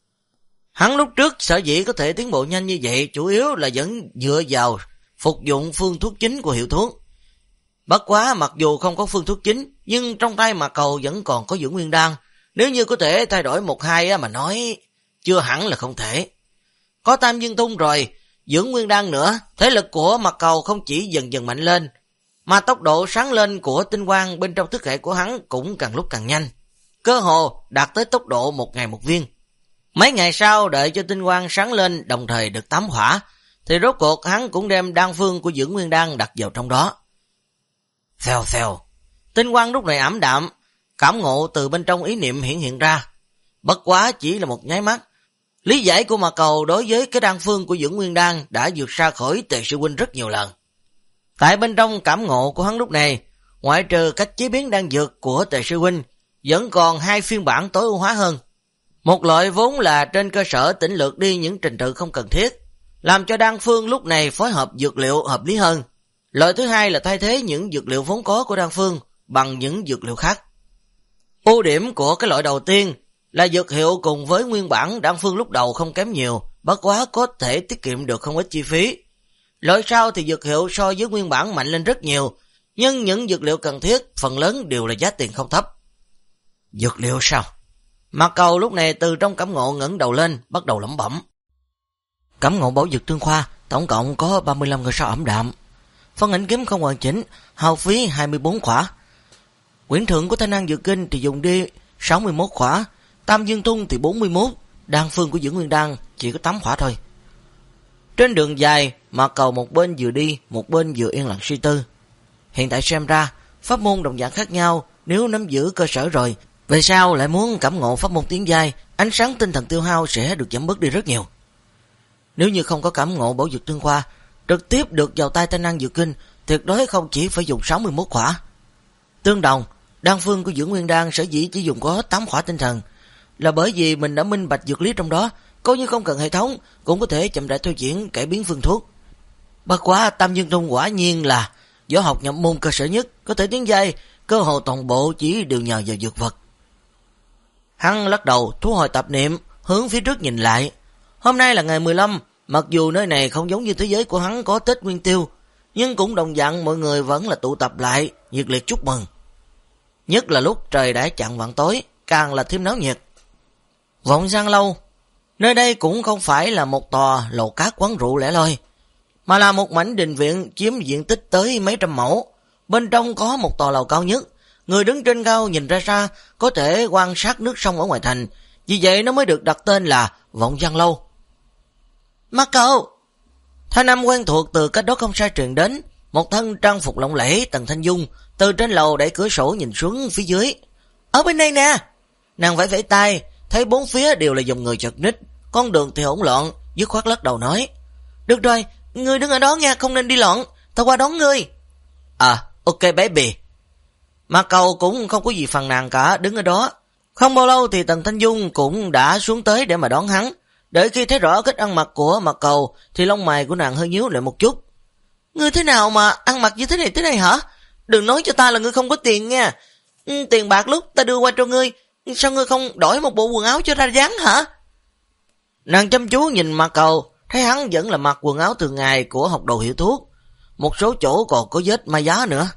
Hắn lúc trước sở dĩ có thể tiến bộ nhanh như vậy chủ yếu là vẫn dựa vào phục dụng phương thuốc chính của hiệu thuốc. Bất quá mặc dù không có phương thuốc chính, nhưng trong tay Mạc Cầu vẫn còn có dưỡng nguyên đan. Nếu như có thể thay đổi 1-2 mà nói, chưa hẳn là không thể. Có Tam Dương Thung rồi, dưỡng nguyên đan nữa, thế lực của Mạc Cầu không chỉ dần dần mạnh lên, mà tốc độ sáng lên của tinh quang bên trong thức hệ của hắn cũng càng lúc càng nhanh. Cơ hồ đạt tới tốc độ 1 ngày 1 viên. Mấy ngày sau đợi cho tinh quang sáng lên đồng thời được 8 hỏa, thì rốt cuộc hắn cũng đem đan phương của dưỡng nguyên đan đặt vào trong đó. Phèo phèo, tinh quang lúc này ảm đạm, cảm ngộ từ bên trong ý niệm hiện ra. Bất quá chỉ là một nháy mắt, lý giải của Mạc Cầu đối với cái đan phương của dưỡng nguyên đan đã vượt xa khỏi Tề sư huynh rất nhiều lần. Tại bên trong cảm ngộ của hắn lúc này, ngoại trừ cách chế biến đan dược của Tề sư huynh, vẫn còn 2 phiên bản tối ưu hóa hơn. Một loại vốn là trên cơ sở tỉnh lược đi những trình tự không cần thiết, làm cho đan phương lúc này phối hợp dược liệu hợp lý hơn. Loại thứ hai là thay thế những dược liệu vốn có của đan phương bằng những dược liệu khác. Ưu điểm của cái loại đầu tiên là dược hiệu cùng với nguyên bản đan phương lúc đầu không kém nhiều, bất quá có thể tiết kiệm được không ít chi phí. Loại sau thì dược hiệu so với nguyên bản mạnh lên rất nhiều, nhưng những dược liệu cần thiết phần lớn đều là giá tiền không thấp. Dược liệu sao? Mạc Cầu lúc này từ trong cảm ngộ ngẩng đầu lên, bắt đầu lẩm bẩm. Cảm ngộ bảo dược tương khoa, tổng cộng có 35 ngôi sao ẩm đạm. Phân ảnh kiếm không hoàn chỉnh, hao phí 24 khỏa. Quyển thượng của Thanh Năng Dược Kinh thì dùng đi 61 khỏa, Tam Dương Thung thì 41, đan phương của dưỡng nguyên đan chỉ có 8 khỏa thôi. Trên đường dài, Mạc Cầu một bên vừa đi, một bên vừa yên lặng suy tư. Hiện tại xem ra, pháp môn đồng dạng khác nhau, nếu nắm giữ cơ sở rồi, về sau lại muốn cảm ngộ pháp môn tiến giai, ánh sáng tinh thần tiêu hao sẽ được giảm bớt đi rất nhiều. Nếu như không có cảm ngộ bảo dược tương khoa, trực tiếp được vào tay Thanh Năng Dược Kinh, tuyệt đối không chỉ phải dùng 61 khỏa. Tương đồng, đan phương của dưỡng nguyên đan sở dĩ chỉ dùng có 8 khỏa tinh thần, là bởi vì mình đã minh bạch dược lý trong đó, coi như không cần hệ thống, cũng có thể chậm rãi theo diễn cải biến phương thuốc. Bất quá Tam Dương Thung quả nhiên là võ học nhập môn cơ sở nhất, có thể tiến giai, cơ hồ toàn bộ chỉ đều nhờ vào dược vật. Hắn lắc đầu, thu hồi tạp niệm, hướng phía trước nhìn lại. Hôm nay là ngày 15, mặc dù nơi này không giống như thế giới của hắn có Tết Nguyên Tiêu, nhưng cũng đồng dạng mọi người vẫn là tụ tập lại, nhiệt liệt chúc mừng. Nhất là lúc trời đã chạng vạng tối, càng là thêm náo nhiệt. Vọng Giang Lâu, Nơi đây cũng không phải là một tòa lầu cát quán rượu lẻ loi, mà là một mảnh đình viện chiếm diện tích tới mấy trăm mẫu. Bên trong có một tòa lầu cao nhất, người đứng trên cao nhìn ra xa có thể quan sát nước sông ở ngoài thành, vì vậy nó mới được đặt tên là Vọng Văn Lâu. Mắt cậu! Thanh âm quen thuộc từ cách đó không xa truyền đến, một thân trang phục lộng lẫy Tần Thanh Dung từ trên lầu đẩy cửa sổ nhìn xuống phía dưới. Ở bên đây nè! Nàng vẫy vẫy tay, thấy bốn phía đều là dòng người chật ních, con đường thì hỗn loạn, dứt khoát lắc đầu nói: Được rồi, ngươi đứng ở đó nha, không nên đi loạn, tao qua đón ngươi. Ok baby. Mà Cầu cũng không có gì phàn nàn cả, đứng ở đó. Không bao lâu thì Tần Thanh Dung cũng đã xuống tới để mà đón hắn. Để khi thấy rõ cách ăn mặc của Mạc Cầu thì lông mày của nàng hơi nhíu lại một chút. Ngươi thế nào mà ăn mặc như thế này hả? Đừng nói cho ta là ngươi không có tiền nha. Tiền bạc lúc ta đưa qua cho ngươi, sao ngươi không đổi một bộ quần áo cho ra dáng hả? Nàng chăm chú nhìn Mạc Cầu, thấy hắn vẫn là mặc quần áo thường ngày của học đồ hiệu thuốc. Một số chỗ còn có vết mai giá nữa.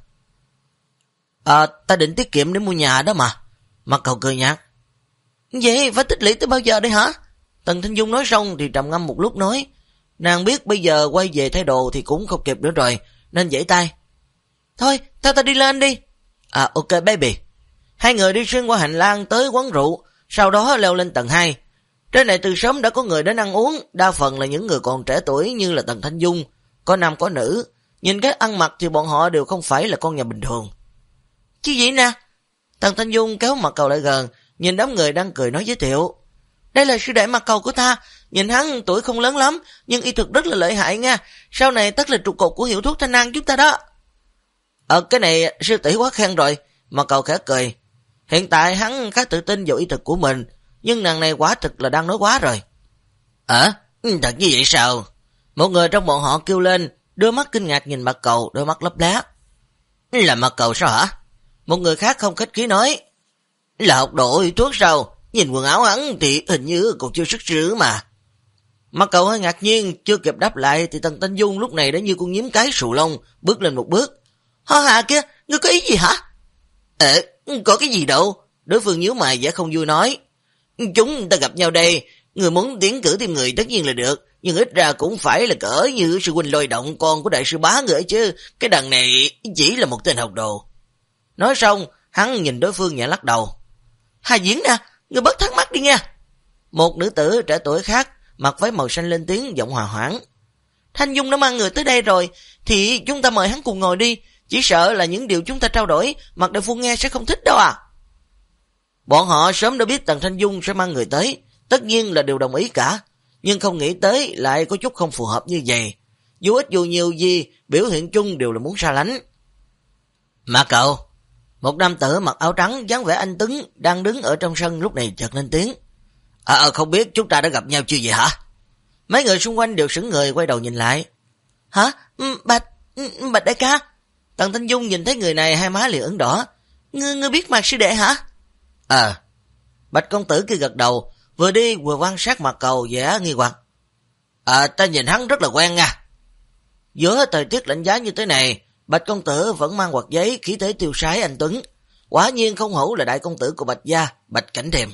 Ta định tiết kiệm để mua nhà đó mà. Mạc Cầu cười nhạt. Vậy phải tích lũy tới bao giờ đây hả? Tần Thanh Dung nói xong thì trầm ngâm một lúc nói. Nàng biết bây giờ quay về thay đồ thì cũng không kịp nữa rồi, nên giãy tay. Thôi, theo ta đi lên đi. Ok baby. Hai người đi xuyên qua hành lang tới quán rượu, sau đó leo lên tầng 2. Trên này từ sớm đã có người đến ăn uống, đa phần là những người còn trẻ tuổi như là Tần Thanh Dung, có nam có nữ. Nhìn cách ăn mặc thì bọn họ đều không phải là con nhà bình thường. Chứ gì nè? Tần Thanh Dung kéo Mạc Cầu lại gần, nhìn đám người đang cười nói giới thiệu. Đây là sư đệ Mạc Cầu của ta, nhìn hắn tuổi không lớn lắm, nhưng y thực rất là lợi hại nha, sau này tất là trụ cột của hiệu thuốc Thanh An chúng ta đó. Cái này sư tỷ quá khen rồi, Mạc Cầu khẽ cười. Hiện tại hắn khá tự tin vào y thực của mình, nhưng nàng này quả thực là đang nói quá rồi. Thật như vậy sao? Một người trong bọn họ kêu lên, đôi mắt kinh ngạc nhìn Mạc Cầu, đôi mắt lấp lá. Là Mạc Cầu sao hả? Một người khác không khách khí nói. Là học đồ y thuốc sao? Nhìn quần áo hắn thì hình như còn chưa sức sữa mà. Mạc Cầu hơi ngạc nhiên, chưa kịp đáp lại thì Tần Thanh Dung lúc này đã như con nhím cái sù lông, bước lên một bước. Ho hà kia, ngươi có ý gì hả? Có cái gì đâu. Đối phương nhíu mày vẻ không vui nói. Chúng ta gặp nhau đây, người muốn tiến cử tìm người tất nhiên là được, nhưng ít ra cũng phải là cỡ như sư huynh Lôi Động con của đại sư Bá người chứ, cái đằng này chỉ là một tên học đồ. Nói xong, hắn nhìn đối phương nhẹ lắc đầu. Hà Diễn nè, ngươi bớt thắc mắc đi nha. Một nữ tử trẻ tuổi khác, mặc váy màu xanh lên tiếng giọng hòa hoãn. Thanh Dung đã mang người tới đây rồi, thì chúng ta mời hắn cùng ngồi đi, chỉ sợ là những điều chúng ta trao đổi, Mạc đại phu nghe sẽ không thích đâu à. Bọn họ sớm đã biết Tần Thanh Dung sẽ mang người tới, tất nhiên là đều đồng ý cả, nhưng không nghĩ tới lại có chút không phù hợp như vậy. Dù ít dù nhiều gì, biểu hiện chung đều là muốn xa lánh. Mạc Cậu, một nam tử mặc áo trắng dáng vẻ anh tuấn đang đứng ở trong sân lúc này chợt lên tiếng. Không biết chúng ta đã gặp nhau chưa vậy hả? Mấy người xung quanh đều sững người quay đầu nhìn lại. Hả? Bạch đại ca. Tần Thanh Dung nhìn thấy người này hai má liền ửng đỏ. Ngươi biết Mạc sư đệ hả? Bạch công tử kia gật đầu, vừa đi vừa quan sát Mạc Cầu vẻ nghi hoặc. Ta nhìn hắn rất là quen nha. Giữa thời tiết lạnh giá như thế này, Bạch công tử vẫn mang quạt giấy, khí thế tiêu sái anh tuấn, quả nhiên không hổ là đại công tử của Bạch gia, Bạch Cảnh Thềm.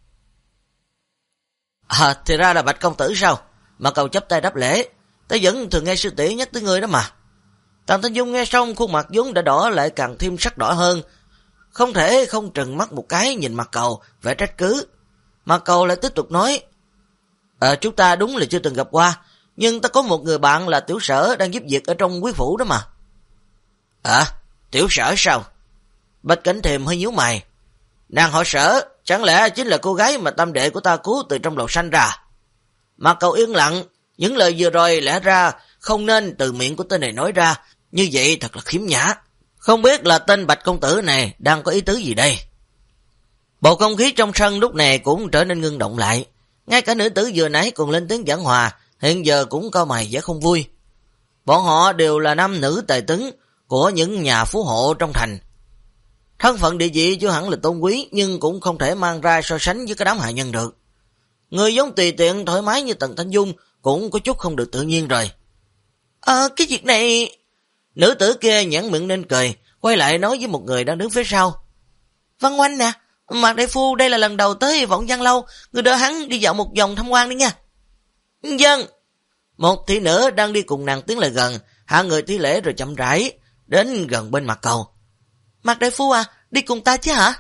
Thì ra là Bạch công tử sao? Mạc Cầu chắp tay đáp lễ. Ta vẫn thường nghe sư tỷ nhắc tới ngươi đó mà. Tần Thanh Dung nghe xong, khuôn mặt vốn đã đỏ lại càng thêm sắc đỏ hơn, không thể không trừng mắt một cái nhìn Mạc Cầu vẻ trách cứ. Mạc Cầu lại tiếp tục nói. Chúng ta đúng là chưa từng gặp qua, nhưng ta có một người bạn là tiểu sở đang giúp việc ở trong quý phủ đó mà. Tiểu sở sao? Bạch Cảnh Thềm hơi nhíu mày. Nàng họ Sở, chẳng lẽ chính là cô gái mà tam đệ của ta cứu từ trong lầu xanh ra? Mạc Cầu yên lặng, những lời vừa rồi lẽ ra không nên từ miệng của tên này nói ra, như vậy thật là khiếm nhã. Không biết là tên Bạch công tử này đang có ý tứ gì đây? Bầu không khí trong sân lúc này cũng trở nên ngưng động lại. Ngay cả nữ tử vừa nãy còn lên tiếng giảng hòa, hiện giờ cũng cau mày vẻ không vui. Bọn họ đều là nam nữ tài tuấn của những nhà phú hộ trong thành. Thân phận địa vị chưa hẳn là tôn quý, nhưng cũng không thể mang ra so sánh với cái đám hạ nhân được. Người giống tùy tiện thoải mái như Tần Thanh Dung cũng có chút không được tự nhiên rồi. Cái việc này... Nữ tử kia nhãn miệng nên cười, quay lại nói với một người đang đứng phía sau. Văn Oanh nè, Mạc đại phu, đây là lần đầu tới Vọng Văn Lâu, người đỡ hắn đi dạo một vòng tham quan đi nha. Vâng. Một thị nữ đang đi cùng nàng tiến lại gần, hạ người thi lễ rồi chậm rãi đến gần bên Mạc Cầu. Mạc đại phu à, đi cùng ta chứ hả?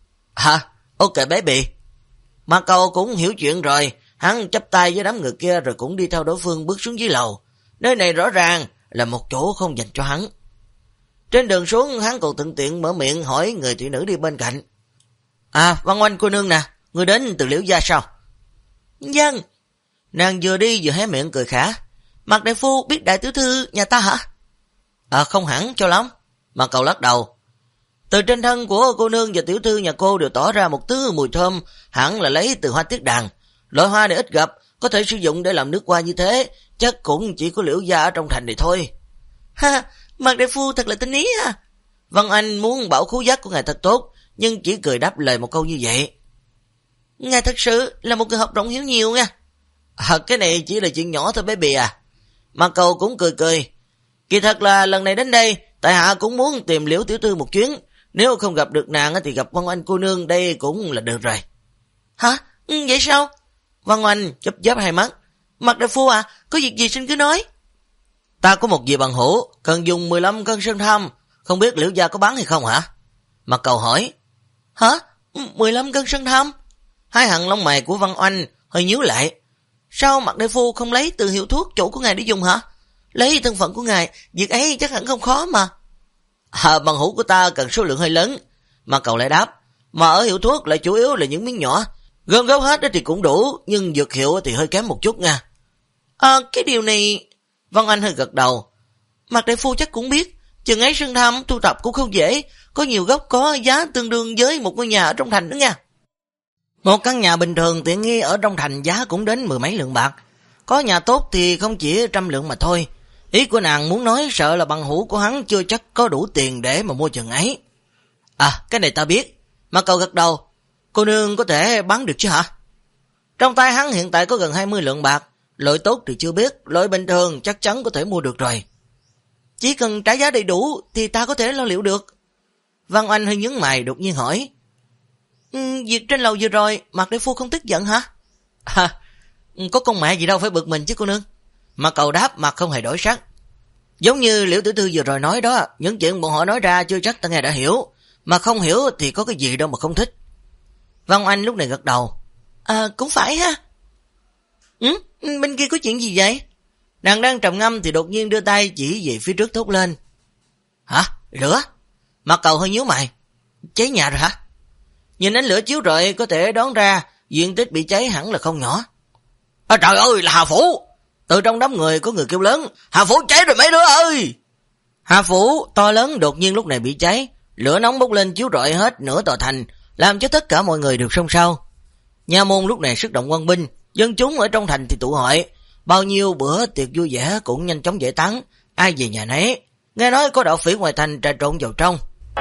Ok bé bị. Mạc Cầu cũng hiểu chuyện rồi, hắn chắp tay với đám người kia rồi cũng đi theo đối phương bước xuống dưới lầu. Nơi này rõ ràng là một chỗ không dành cho hắn. Trên đường xuống hắn còn thuận tiện mở miệng hỏi người thị nữ đi bên cạnh. Văn Oanh cô nương nè, người đến từ Liễu gia sao? Vâng. Nàng vừa đi vừa hé miệng cười khả. Mạc đại phu biết đại tiểu thư nhà ta hả? Không hẳn cho lắm. Mạc Cầu lắc đầu. Từ trên thân của cô nương và tiểu thư nhà cô đều tỏ ra một thứ mùi thơm, hẳn là lấy từ hoa tiết đàn. Loại hoa này ít gặp, có thể sử dụng để làm nước hoa như thế, chắc cũng chỉ có Liễu gia ở trong thành này thôi. Mạc đại phu thật là tinh ý ha. Văn Anh muốn bảo khứu giác của ngài thật tốt, nhưng chỉ cười đáp lời một câu như vậy. Ngài thật sự là một người học rộng hiếu nhiều nha. Cái này chỉ là chuyện nhỏ thôi bé bì à. Mạc Cầu cũng cười cười. Kỳ thật là lần này đến đây, tại hạ cũng muốn tìm Liễu tiểu thư một chuyến. Nếu không gặp được nàng thì gặp Văn Anh cô nương đây cũng là được rồi. Hả? Vậy sao? Văn Anh chớp chớp hai mắt. Mạc đại phu à, có việc gì xin cứ nói. Ta có một vị bằng hữu, cần dùng 15 cân sơn tham, không biết Liễu gia có bán hay không hả? Mạc Cầu hỏi. Hả? 15 cân sơn tham? Hai hàng lông mày của Văn Anh hơi nhíu lại. Sao Mạc đại phu không lấy từ hiệu thuốc chủ của ngài để dùng hả? Lấy thân phận của ngài, việc ấy chắc hẳn không khó mà. Bằng hữu của ta cần số lượng hơi lớn. Mạc Cầu lại đáp. Mà ở hiệu thuốc lại chủ yếu là những miếng nhỏ. Gom góp hết thì cũng đủ, nhưng dược hiệu thì hơi kém một chút nha. Cái điều này... Văn Anh hơi gật đầu. Mạc đại phu chắc cũng biết, chừng ấy sơn tham thu tập cũng không dễ, có nhiều gốc có giá tương đương với một ngôi nhà ở trong thành nữa nha. Một căn nhà bình thường tiện nghi ở trong thành giá cũng đến 10 mấy lượng bạc. Có nhà tốt thì không chỉ 100 lượng mà thôi. Ý của nàng muốn nói sợ là bằng hữu của hắn chưa chắc có đủ tiền để mà mua chừng ấy. Cái này ta biết. Mạc Cầu gật đầu. Cô nương có thể bán được chứ hả? Trong tay hắn hiện tại có gần 20 lượng bạc. Loại tốt thì chưa biết, loại bình thường chắc chắn có thể mua được rồi. Chỉ cần trả giá đầy đủ thì ta có thể lo liệu được. Văn Anh hơi nhướng mày đột nhiên hỏi. Việc trên lầu vừa rồi, Mạc đại phu không tức giận hả? Có con mẹ gì đâu phải bực mình chứ cô nương. Mạc Cầu đáp mặt không hề đổi sắc. Giống như Liễu tiểu thư vừa rồi nói đó, những chuyện bọn họ nói ra chưa chắc ta nghe đã hiểu, mà không hiểu thì có cái gì đâu mà không thích. Văn Anh lúc này gật đầu. Cũng phải ha. Bên kia có chuyện gì vậy? Nàng đang trầm ngâm thì đột nhiên đưa tay chỉ về phía trước thốt lên. Hả? Lửa? Mạc Cầu hơi nhíu mày. Cháy nhà rồi hả? Nhìn ánh lửa chiếu rọi có thể đoán ra diện tích bị cháy hẳn là không nhỏ. Trời ơi, là Hà Phủ! Từ trong đám người có người kêu lớn. Hà Phủ cháy rồi mấy đứa ơi! Hà Phủ to lớn đột nhiên lúc này bị cháy. Lửa nóng bốc lên chiếu rọi hết nửa tòa thành, làm cho tất cả mọi người đều xôn xao. Nha môn lúc này xuất động quân binh, dân chúng ở trong thành thì tụ hội. Bao nhiêu bữa tiệc vui vẻ cũng nhanh chóng giải tán, ai về nhà nấy. Nghe nói có đạo phỉ ngoài thành trà trộn vào trong.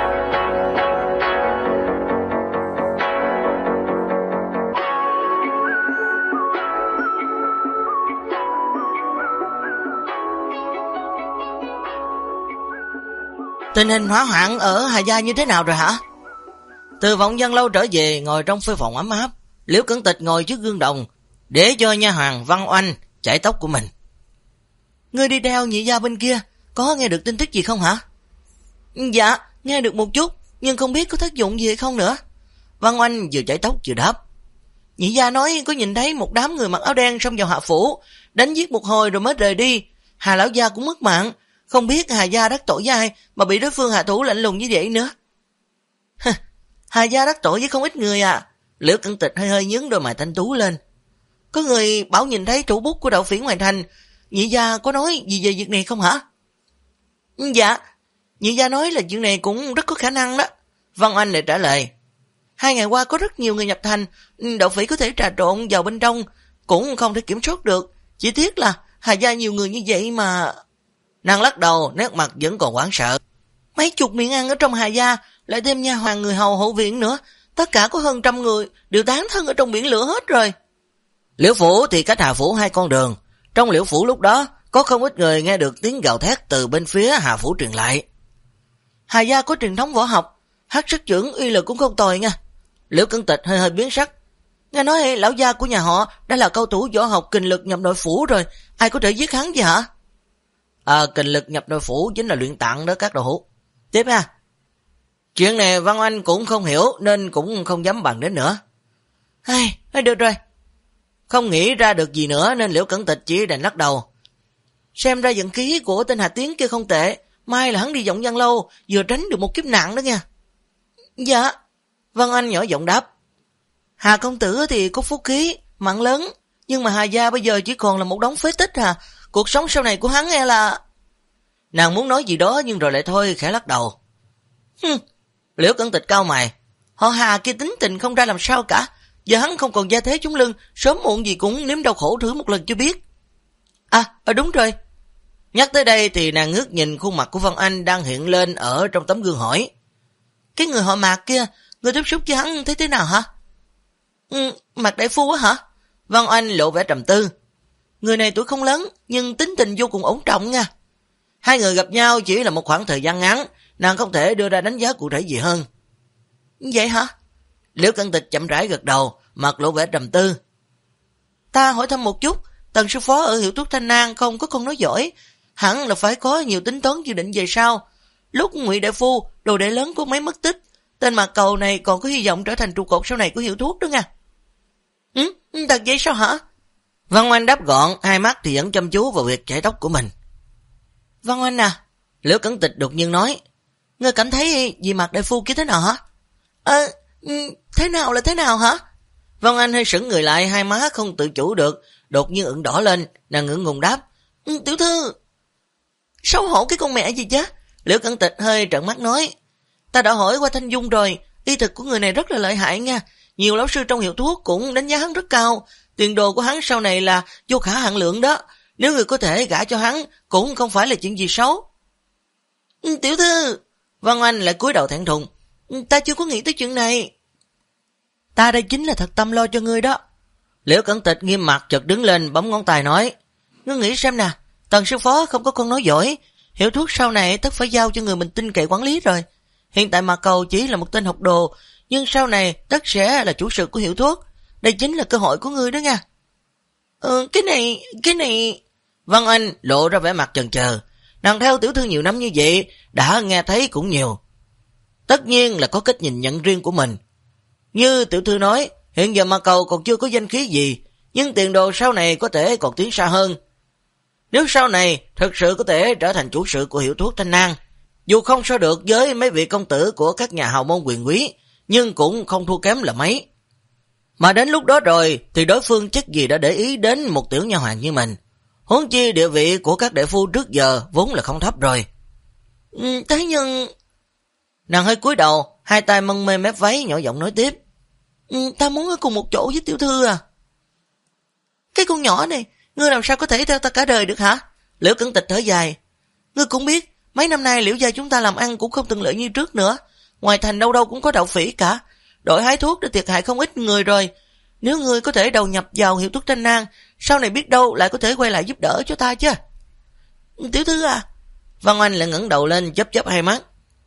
Tình hình hỏa hoạn ở Hà Gia như thế nào rồi hả? Từ Vọng Văn Lâu trở về ngồi trong phê phòng ấm áp, Liễu Cẩn Tịch ngồi trước gương đồng để cho nha hoàn Văn Oanh chải tóc của mình. Ngươi đi theo nhị gia bên kia, có nghe được tin tức gì không hả? Dạ, nghe được một chút, nhưng không biết có tác dụng gì hay không nữa. Văn Oanh vừa chải tóc vừa đáp. Nhị gia nói có nhìn thấy một đám người mặc áo đen xông vào Hạ Phủ, đánh giết một hồi rồi mới rời đi. Hà lão gia cũng mất mạng, không biết Hà gia đắc tội với ai mà bị đối phương hạ thủ lạnh lùng như vậy nữa. Hà gia đắc tội với không ít người à? Liễu Cẩn Tịch hơi nhướng đôi mày thanh tú lên. Có người bảo nhìn thấy thủ bút của đạo phỉ ngoài thành, nhị gia có nói gì về việc này không hả? Dạ, nhị gia nói là chuyện này cũng rất có khả năng đó. Văn Anh lại trả lời. 2 ngày qua có rất nhiều người nhập thành, đạo phỉ có thể trà trộn vào bên trong, cũng không thể kiểm soát được. Chỉ tiếc là Hà gia nhiều người như vậy mà... Nàng lắc đầu, nét mặt vẫn còn hoảng sợ. Mấy chục miệng ăn ở trong Hà gia, lại thêm nha hoàn người hầu hậu viện nữa, tất cả có hơn 100 người, đều tán thân ở trong biển lửa hết rồi. Liễu Phủ thì cách Hà Phủ 2 con đường. Trong Liễu Phủ lúc đó, có không ít người nghe được tiếng gào thét từ bên phía Hà Phủ truyền lại. Hà gia có truyền thống võ học, Hắc Sức Chưởng uy lực cũng không tồi nha. Liễu Cẩn Tịch hơi hơi biến sắc. Nghe nói lão gia của nhà họ đã là cao thủ võ học kình lực nhập nội phủ rồi, ai có thể giết hắn vậy hả? Kình lực nhập nội phủ chính là luyện tạng đó các đồ hữu. Tiếp ha. Chuyện này Văn Oanh cũng không hiểu nên cũng không dám bàn đến nữa. Được rồi. Không nghĩ ra được gì nữa nên Liễu Cẩn Tịch chỉ đành lắc đầu. Xem ra vận khí của tên Hà Tiến kia không tệ, mai là hắn đi vọng Giang Lâu, vừa tránh được một kiếp nạn đó nha. Dạ. Văn Oanh nhỏ giọng đáp. Hà công tử thì có phúc khí, mạng lớn, nhưng mà Hà gia bây giờ chỉ còn là một đống phế tích à, cuộc sống sau này của hắn e là... Nàng muốn nói gì đó nhưng rồi lại thôi, khẽ lắc đầu. Liễu Cẩn Tịch cau mày. Họ Hà kia tính tình không ra làm sao cả, giờ hắn không còn gia thế chống lưng, sớm muộn gì cũng nếm đau khổ thử một lần cho biết. Đúng rồi. Nhắc tới đây thì nàng ngước nhìn khuôn mặt của Văn Anh đang hiện lên ở trong tấm gương hỏi. Cái người họ Mạc kia, người tiếp xúc với hắn thấy thế nào hả? Mạc đại phu á hả? Văn Anh lộ vẻ trầm tư. Người này tuổi không lớn, nhưng tính tình vô cùng ổn trọng nha. Hai người gặp nhau chỉ là một khoảng thời gian ngắn, nàng không thể đưa ra đánh giá cụ thể gì hơn. Vậy hả? Liễu Cẩn Tịch chậm rãi gật đầu, mặt lộ vẻ trầm tư. Ta hỏi thăm một chút, Tần sư phó ở Hiệu Thuốc Thanh Nang không có con nói giỏi, hẳn là phải có nhiều tính toán dự định về sau. Lúc Ngụy đại phu, đồ đệ lớn của mấy mất tích, tên Mạc Cầu này còn có hy vọng trở thành trụ cột sau này của Hiệu Thuốc đó nha. Thật vậy sao hả? Văn Oanh đáp gọn, hai mắt thì vẫn chăm chú vào việc chải tóc của mình. Văn Oanh à, Liễu Cẩn Tịch đột nhiên nói, ngươi cảm thấy gì Mạc đại phu kia thế nào hả? Thế nào là thế nào hả? Văn Anh hơi sững người lại, hai má không tự chủ được, đột nhiên ửng đỏ lên, nàng ngượng ngùng đáp. Tiểu thư, xấu hổ cái con mẹ gì chứ? Liễu Cẩn Tịch hơi trợn mắt nói. Ta đã hỏi qua Thanh Dung rồi, y thực của người này rất là lợi hại nha. Nhiều lão sư trong hiệu thuốc cũng đánh giá hắn rất cao. Tiền đồ của hắn sau này là vô khả hạn lượng đó. Nếu người có thể gả cho hắn, cũng không phải là chuyện gì xấu. Tiểu thư, Văn Anh lại cúi đầu thẹn thùng. Ta chưa có nghĩ tới chuyện này. Ta đây chính là thật tâm lo cho ngươi đó. Liễu Cẩn Tịch nghiêm mặt chợt đứng lên bấm ngón tay nói. Ngươi nghĩ xem nè, Tần sư phó không có con nói giỏi, hiệu thuốc sau này tất phải giao cho người mình tin cậy quản lý rồi. Hiện tại Mạc Cầu chỉ là một tên học đồ, nhưng sau này tất sẽ là chủ sự của hiệu thuốc. Đây chính là cơ hội của ngươi đó nha. Cái này... Văn Anh lộ ra vẻ mặt chần chờ. Nàng theo tiểu thư nhiều năm như vậy, đã nghe thấy cũng nhiều. Tất nhiên là có cách nhìn nhận riêng của mình. Như tiểu thư nói, hiện giờ Mạc Cầu còn chưa có danh khí gì, nhưng tiền đồ sau này có thể còn tiến xa hơn. Nếu sau này thật sự có thể trở thành chủ sự của hiệu thuốc Thanh Nang, dù không so được với mấy vị công tử của các nhà hào môn quyền quý, nhưng cũng không thua kém là mấy. Mà đến lúc đó rồi thì đối phương chắc gì đã để ý đến một tiểu nha hoàn như mình. Huống chi địa vị của các đại phu trước giờ vốn là không thấp rồi. Thế nhưng... Nàng hơi cúi đầu, hai tay mân mê mép váy nhỏ giọng nói tiếp. Ta muốn ở cùng một chỗ với tiểu thư à. Cái con nhỏ này, ngươi làm sao có thể theo ta cả đời được hả? Liễu Cẩn Tịch thở dài. Ngươi cũng biết, mấy năm nay Liễu gia chúng ta làm ăn cũng không từng lợi như trước nữa. Ngoài thành đâu đâu cũng có đậu phỉ cả. Đội hái thuốc đã thiệt hại không ít người rồi. Nếu ngươi có thể đầu nhập vào hiệu thuốc Thanh Nang, sau này biết đâu lại có thể quay lại giúp đỡ cho ta chứ. Tiểu thư à? Văn Oanh lại ngẩng đầu lên chớp chớp hai mắt.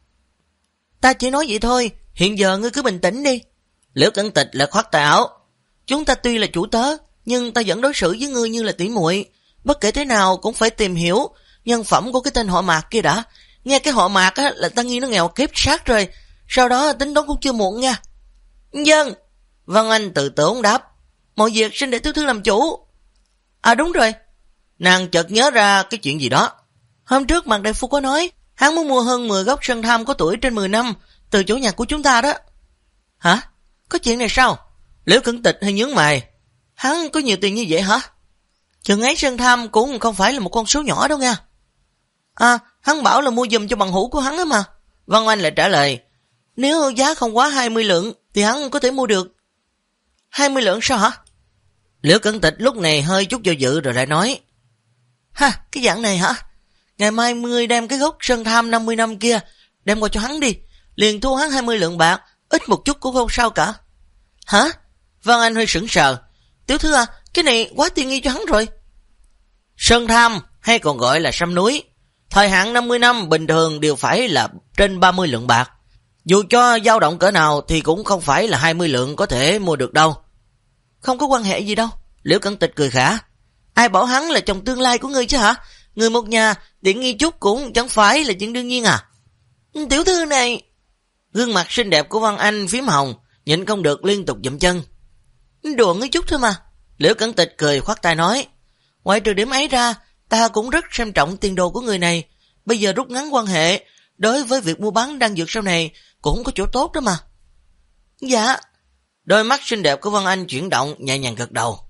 Ta chỉ nói vậy thôi, hiện giờ ngươi cứ bình tĩnh đi. Liễu Cẩn Tịch lại khoát tay áo. Chúng ta tuy là chủ tớ, nhưng ta vẫn đối xử với ngươi như là tỷ muội. Bất kể thế nào cũng phải tìm hiểu nhân phẩm của cái tên họ Mạc kia đã. Nghe cái họ Mạc á, là ta nghi nó nghèo kiếp sát rồi. Sau đó tính toán cũng chưa muộn nha. Vâng. Văn Anh từ tốn đáp. Mọi việc xin để tiểu thư làm chủ. À đúng rồi. Nàng chợt nhớ ra cái chuyện gì đó. Hôm trước Mạc đại phu có nói hắn muốn mua hơn 10 gốc sơn tham có tuổi trên 10 năm từ chỗ nhà của chúng ta đó. Hả? Có chuyện này sao? Liễu Cẩn Tịch hay nhướng mày. Hắn có nhiều tiền như vậy hả? Chừng ấy sơn tham cũng không phải là một con số nhỏ đâu nha. À, hắn bảo là mua giùm cho bằng hữu của hắn á mà. Văn Oanh lại trả lời. Nếu giá không quá 20 lượng thì hắn có thể mua được. 20 lượng sao hả? Liễu Cẩn Tịch lúc này hơi chút do dự rồi lại nói. Ha, cái dạng này hả? Ngày mai ngươi đem cái gốc sơn tham 50 năm kia đem qua cho hắn đi. Liền thu hắn 20 lượng bạc. Ít một chút cũng không sao cả. Hả? Văn Anh hơi sững sờ. Tiểu thư à, cái này quá tiện nghi cho hắn rồi. Sơn tham hay còn gọi là sâm núi, thời hạn 50 năm bình thường đều phải là trên 30 lượng bạc. Dù cho dao động cỡ nào thì cũng không phải là 20 lượng có thể mua được đâu. Không có quan hệ gì đâu. Liễu Cẩn Tịch cười khả. Ai bảo hắn là chồng tương lai của ngươi chứ hả? Người một nhà, tiện nghi chút cũng chẳng phải là chuyện đương nhiên à? Tiểu thư này... Gương mặt xinh đẹp của Văn Anh phím hồng, nhịn không được liên tục dậm chân. Đùa ngươi chút thôi mà. Liễu Cẩn Tịch cười khoát tay nói. Ngoại trừ điểm ấy ra, ta cũng rất xem trọng tiền đồ của người này. Bây giờ rút ngắn quan hệ, đối với việc mua bán đan dược sau này cũng có chỗ tốt đó mà. Dạ. Đôi mắt xinh đẹp của Văn Anh chuyển động, nhẹ nhàng gật đầu.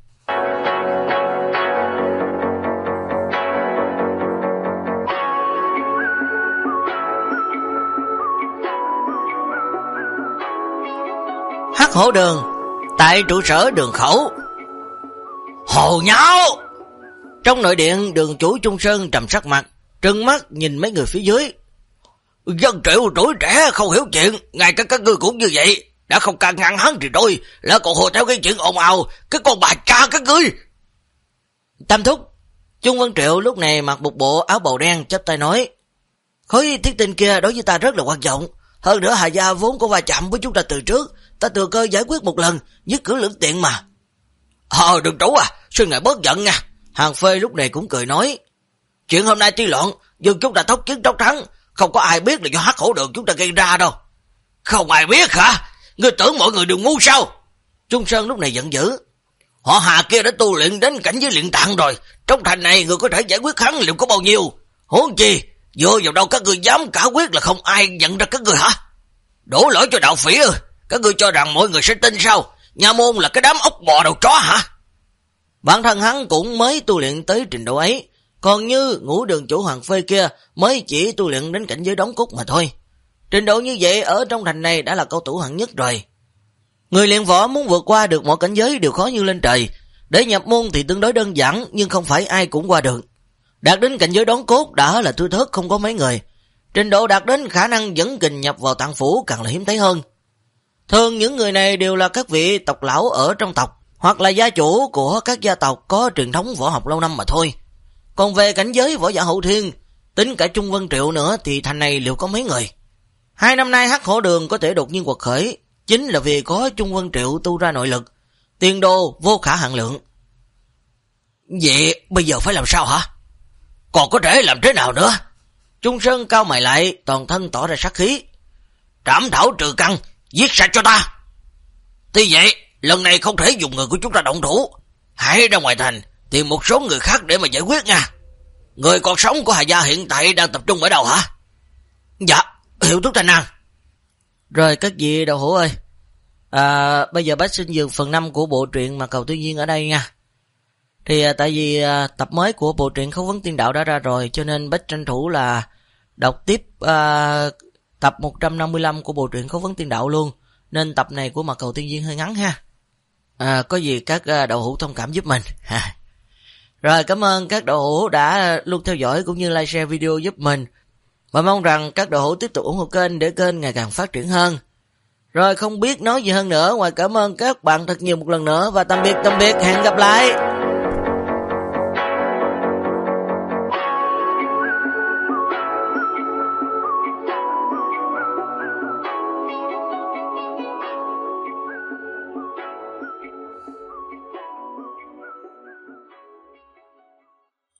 Hắc Hổ Đường, tại trụ sở Đường Khẩu. Hồ nháo! Trong nội điện, Đường chủ Trung Sơn trầm sắc mặt, trừng mắt nhìn mấy người phía dưới. Dân triệu tuổi trẻ không hiểu chuyện, ngay cả các ngươi cũng như vậy. Đã không can ngăn hắn thì thôi, là còn hồ theo cái chuyện ồn ào, cái con bà cha các ngươi. Tam thúc, Trung Vân Triệu lúc này mặc một bộ áo bào đen, chắp tay nói. Khối thiết tinh kia đối với ta rất là quan trọng. Hơn nữa Hà Gia vốn có va chạm với chúng ta từ trước, ta thừa cơ giải quyết một lần, dứt cử lưỡng tiện mà. Đường chủ à, xin ngài bớt giận nha. Hàng Phê lúc này cũng cười nói. Chuyện hôm nay tuy loạn, nhưng chúng ta tốc chiến tốc thắng, không có ai biết là do Hắc Hổ Đường chúng ta gây ra đâu. Không ai biết hả? Ngươi tưởng mọi người đều ngu sao? Trung Sơn lúc này giận dữ. Họ Hà kia đã tu luyện đến cảnh giới luyện tạng rồi, trong thành này người có thể giải quyết hắn liệu có bao nhiêu? Huống chi, vô vào đâu các ngươi dám cả quyết là không ai nhận ra các ngươi hả? Đổ lỗi cho đạo phỉ ư? Các ngươi cho rằng mọi người sẽ tin sao? Nha môn là cái đám ốc bò đầu chó hả? Bản thân hắn cũng mới tu luyện tới trình độ ấy, còn như Ngũ Đường chủ Hoàng Phê kia mới chỉ tu luyện đến cảnh giới đóng cốt mà thôi. Trình độ như vậy ở trong thành này đã là cao thủ hạng nhất rồi. Người luyện võ muốn vượt qua được mọi cảnh giới đều khó như lên trời. Để nhập môn thì tương đối đơn giản, nhưng không phải ai cũng qua được. Đạt đến cảnh giới đóng cốt đã là thưa thớt không có mấy người. Trình độ đạt đến khả năng dẫn kình nhập vào tạng phủ càng là hiếm thấy hơn. Thường những người này đều là các vị tộc lão ở trong tộc, hoặc là gia chủ của các gia tộc có truyền thống võ học lâu năm mà thôi. Còn về cảnh giới võ giả hậu thiên, tính cả Trung Vân Triệu nữa thì thành này liệu có mấy người. 2 năm nay Hắc Hổ Đường có thể đột nhiên quật khởi, chính là vì có Trung Vân Triệu tu ra nội lực, tiền đồ vô khả hạn lượng. Vậy bây giờ phải làm sao hả? Còn có thể làm thế nào nữa? Trung Sơn cao mày lại, toàn thân tỏ ra sát khí. Trảm thảo trừ căn, giết sạch cho ta. Tuy vậy, lần này không thể dùng người của chúng ta động thủ. Hãy ra ngoài thành, tìm một số người khác để mà giải quyết nha. Người còn sống của Hà Gia hiện tại đang tập trung ở đâu hả? Dạ, Hiệu Tuất Thành An. Rồi các vị đạo hữu ơi, bây giờ bác xin dừng phần 5 của bộ truyện Mà Cầu Tư Duyên ở đây nha. Thì tại vì tập mới của bộ truyện Khấu Vấn Tiên Đạo đã ra rồi, cho nên bác tranh thủ là đọc tiếp tập 155 của bộ truyện Khấu Vấn Tiên Đạo luôn. Nên tập này của Mà Cầu Tiên Duyên hơi ngắn ha. Có gì các đạo hữu thông cảm giúp mình. Rồi cảm ơn các đạo hữu đã luôn theo dõi cũng như like share video giúp mình. Và mong rằng các đạo hữu tiếp tục ủng hộ kênh để kênh ngày càng phát triển hơn. Rồi không biết nói gì hơn nữa ngoài cảm ơn các bạn thật nhiều một lần nữa. Và tạm biệt, hẹn gặp lại.